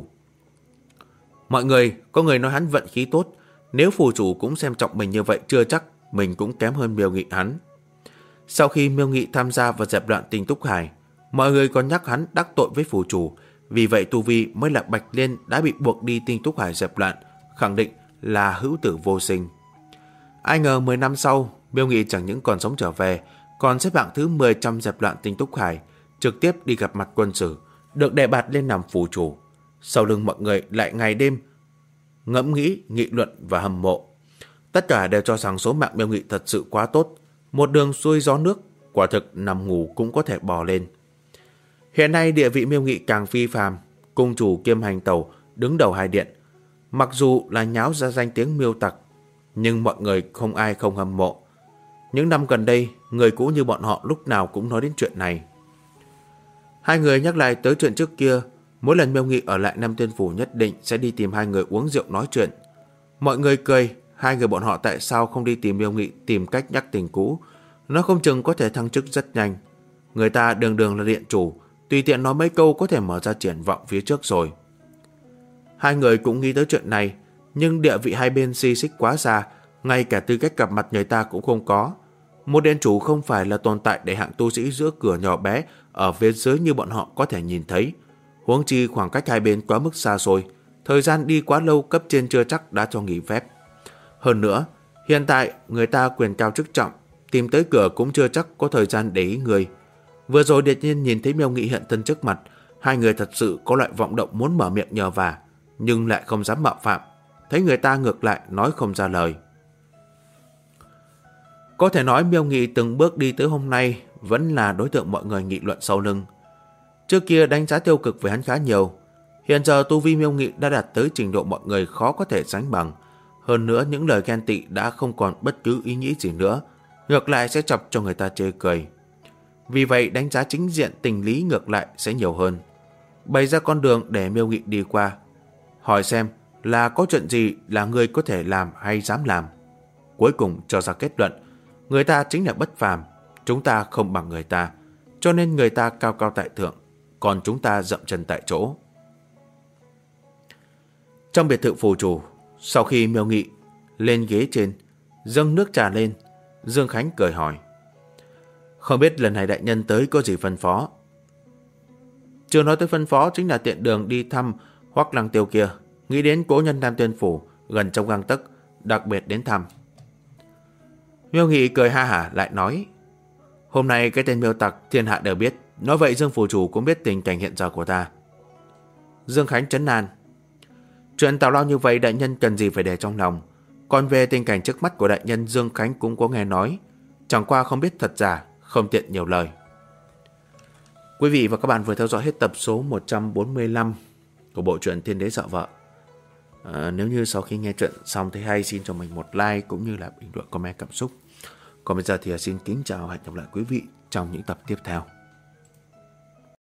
Mọi người, có người nói hắn vận khí tốt. Nếu phủ chủ cũng xem trọng mình như vậy, chưa chắc mình cũng kém hơn Miêu Nghị hắn. Sau khi Miêu Nghị tham gia vào dẹp loạn Tinh Túc Hải, mọi người còn nhắc hắn đắc tội với phủ chủ. Vì vậy tu vi mới là Bạch Liên đã bị buộc đi Tinh Túc Hải dẹp loạn, khẳng định là hữu tử vô sinh. Ai ngờ 10 năm sau, Miêu Nghị chẳng những còn sống trở về, còn xếp hạng thứ 10 trong dẹp loạn Tinh Túc Hải, trực tiếp đi gặp mặt quân sử, được đề bạt lên làm phủ chủ. Sau lưng mọi người lại ngày đêm ngẫm nghĩ, nghị luận và hâm mộ. Tất cả đều cho rằng số mạng Miêu Nghị thật sự quá tốt, một đường xuôi gió nước, quả thực nằm ngủ cũng có thể bò lên. Hiện nay địa vị Miêu Nghị càng phi phàm, cung chủ kiêm hành tẩu đứng đầu hai điện. Mặc dù là nháo ra danh tiếng Miêu tặc, nhưng mọi người không ai không hâm mộ. Những năm gần đây, người cũ như bọn họ lúc nào cũng nói đến chuyện này. Hai người nhắc lại tới chuyện trước kia. Mỗi lần Miêu Nghị ở lại Nam Tiên Phủ nhất định sẽ đi tìm hai người uống rượu nói chuyện. Mọi người cười, hai người bọn họ tại sao không đi tìm Miêu Nghị tìm cách nhắc tình cũ. Nó không chừng có thể thăng chức rất nhanh. Người ta đường đường là điện chủ, tùy tiện nói mấy câu có thể mở ra triển vọng phía trước rồi. Hai người cũng nghĩ tới chuyện này, nhưng địa vị hai bên xi xích quá xa, ngay cả tư cách gặp mặt người ta cũng không có. Một điện chủ không phải là tồn tại để hạng tu sĩ giữa cửa nhỏ bé ở phía dưới như bọn họ có thể nhìn thấy. Huống chi khoảng cách hai bên quá mức xa xôi, thời gian đi quá lâu cấp trên chưa chắc đã cho nghỉ phép. Hơn nữa, hiện tại người ta quyền cao chức trọng, tìm tới cửa cũng chưa chắc có thời gian để ý người. Vừa rồi đột nhiên nhìn thấy Miêu Nghị hiện thân trước mặt, hai người thật sự có loại vọng động muốn mở miệng nhờ vả, nhưng lại không dám mạo phạm. Thấy người ta ngược lại nói không ra lời. Có thể nói Miêu Nghị từng bước đi tới hôm nay vẫn là đối tượng mọi người nghị luận sau lưng. Trước kia đánh giá tiêu cực về hắn khá nhiều. Hiện giờ tu vi Miêu Nghị đã đạt tới trình độ mọi người khó có thể sánh bằng. Hơn nữa những lời ghen tị đã không còn bất cứ ý nghĩ gì nữa, ngược lại sẽ chọc cho người ta chê cười. Vì vậy đánh giá chính diện tình lý ngược lại sẽ nhiều hơn. Bày ra con đường để Miêu Nghị đi qua, hỏi xem là có chuyện gì là người có thể làm hay dám làm. Cuối cùng cho ra kết luận, người ta chính là bất phàm, chúng ta không bằng người ta, cho nên người ta cao cao tại thượng, còn chúng ta dậm chân tại chỗ. Trong biệt thự phủ chủ, sau khi Miêu Nghị lên ghế trên, dâng nước trà lên, Dương Khánh cười hỏi: không biết lần này đại nhân tới có gì phân phó? Chưa nói tới phân phó, chính là tiện đường đi thăm Hoắc Lăng Tiêu kia, nghĩ đến cố nhân Nam Tiên Phủ gần trong gang tấc, đặc biệt đến thăm. Miêu Nghị cười ha hả lại nói: hôm nay cái tên Miêu tặc thiên hạ đều biết, nói vậy Dương phủ chủ cũng biết tình cảnh hiện giờ của ta. Dương Khánh trấn an: chuyện tào lao như vậy đại nhân cần gì phải để trong lòng. Còn về tình cảnh trước mắt của đại nhân, Dương Khánh cũng có nghe nói, chẳng qua không biết thật giả, không tiện nhiều lời. Quý vị và các bạn vừa theo dõi hết tập số 145 của bộ truyện Thiên Đế Sợ Vợ. Nếu như sau khi nghe chuyện xong thấy hay, xin cho mình một like cũng như là bình luận comment cảm xúc. Còn bây giờ thì xin kính chào, hẹn gặp lại quý vị trong những tập tiếp theo.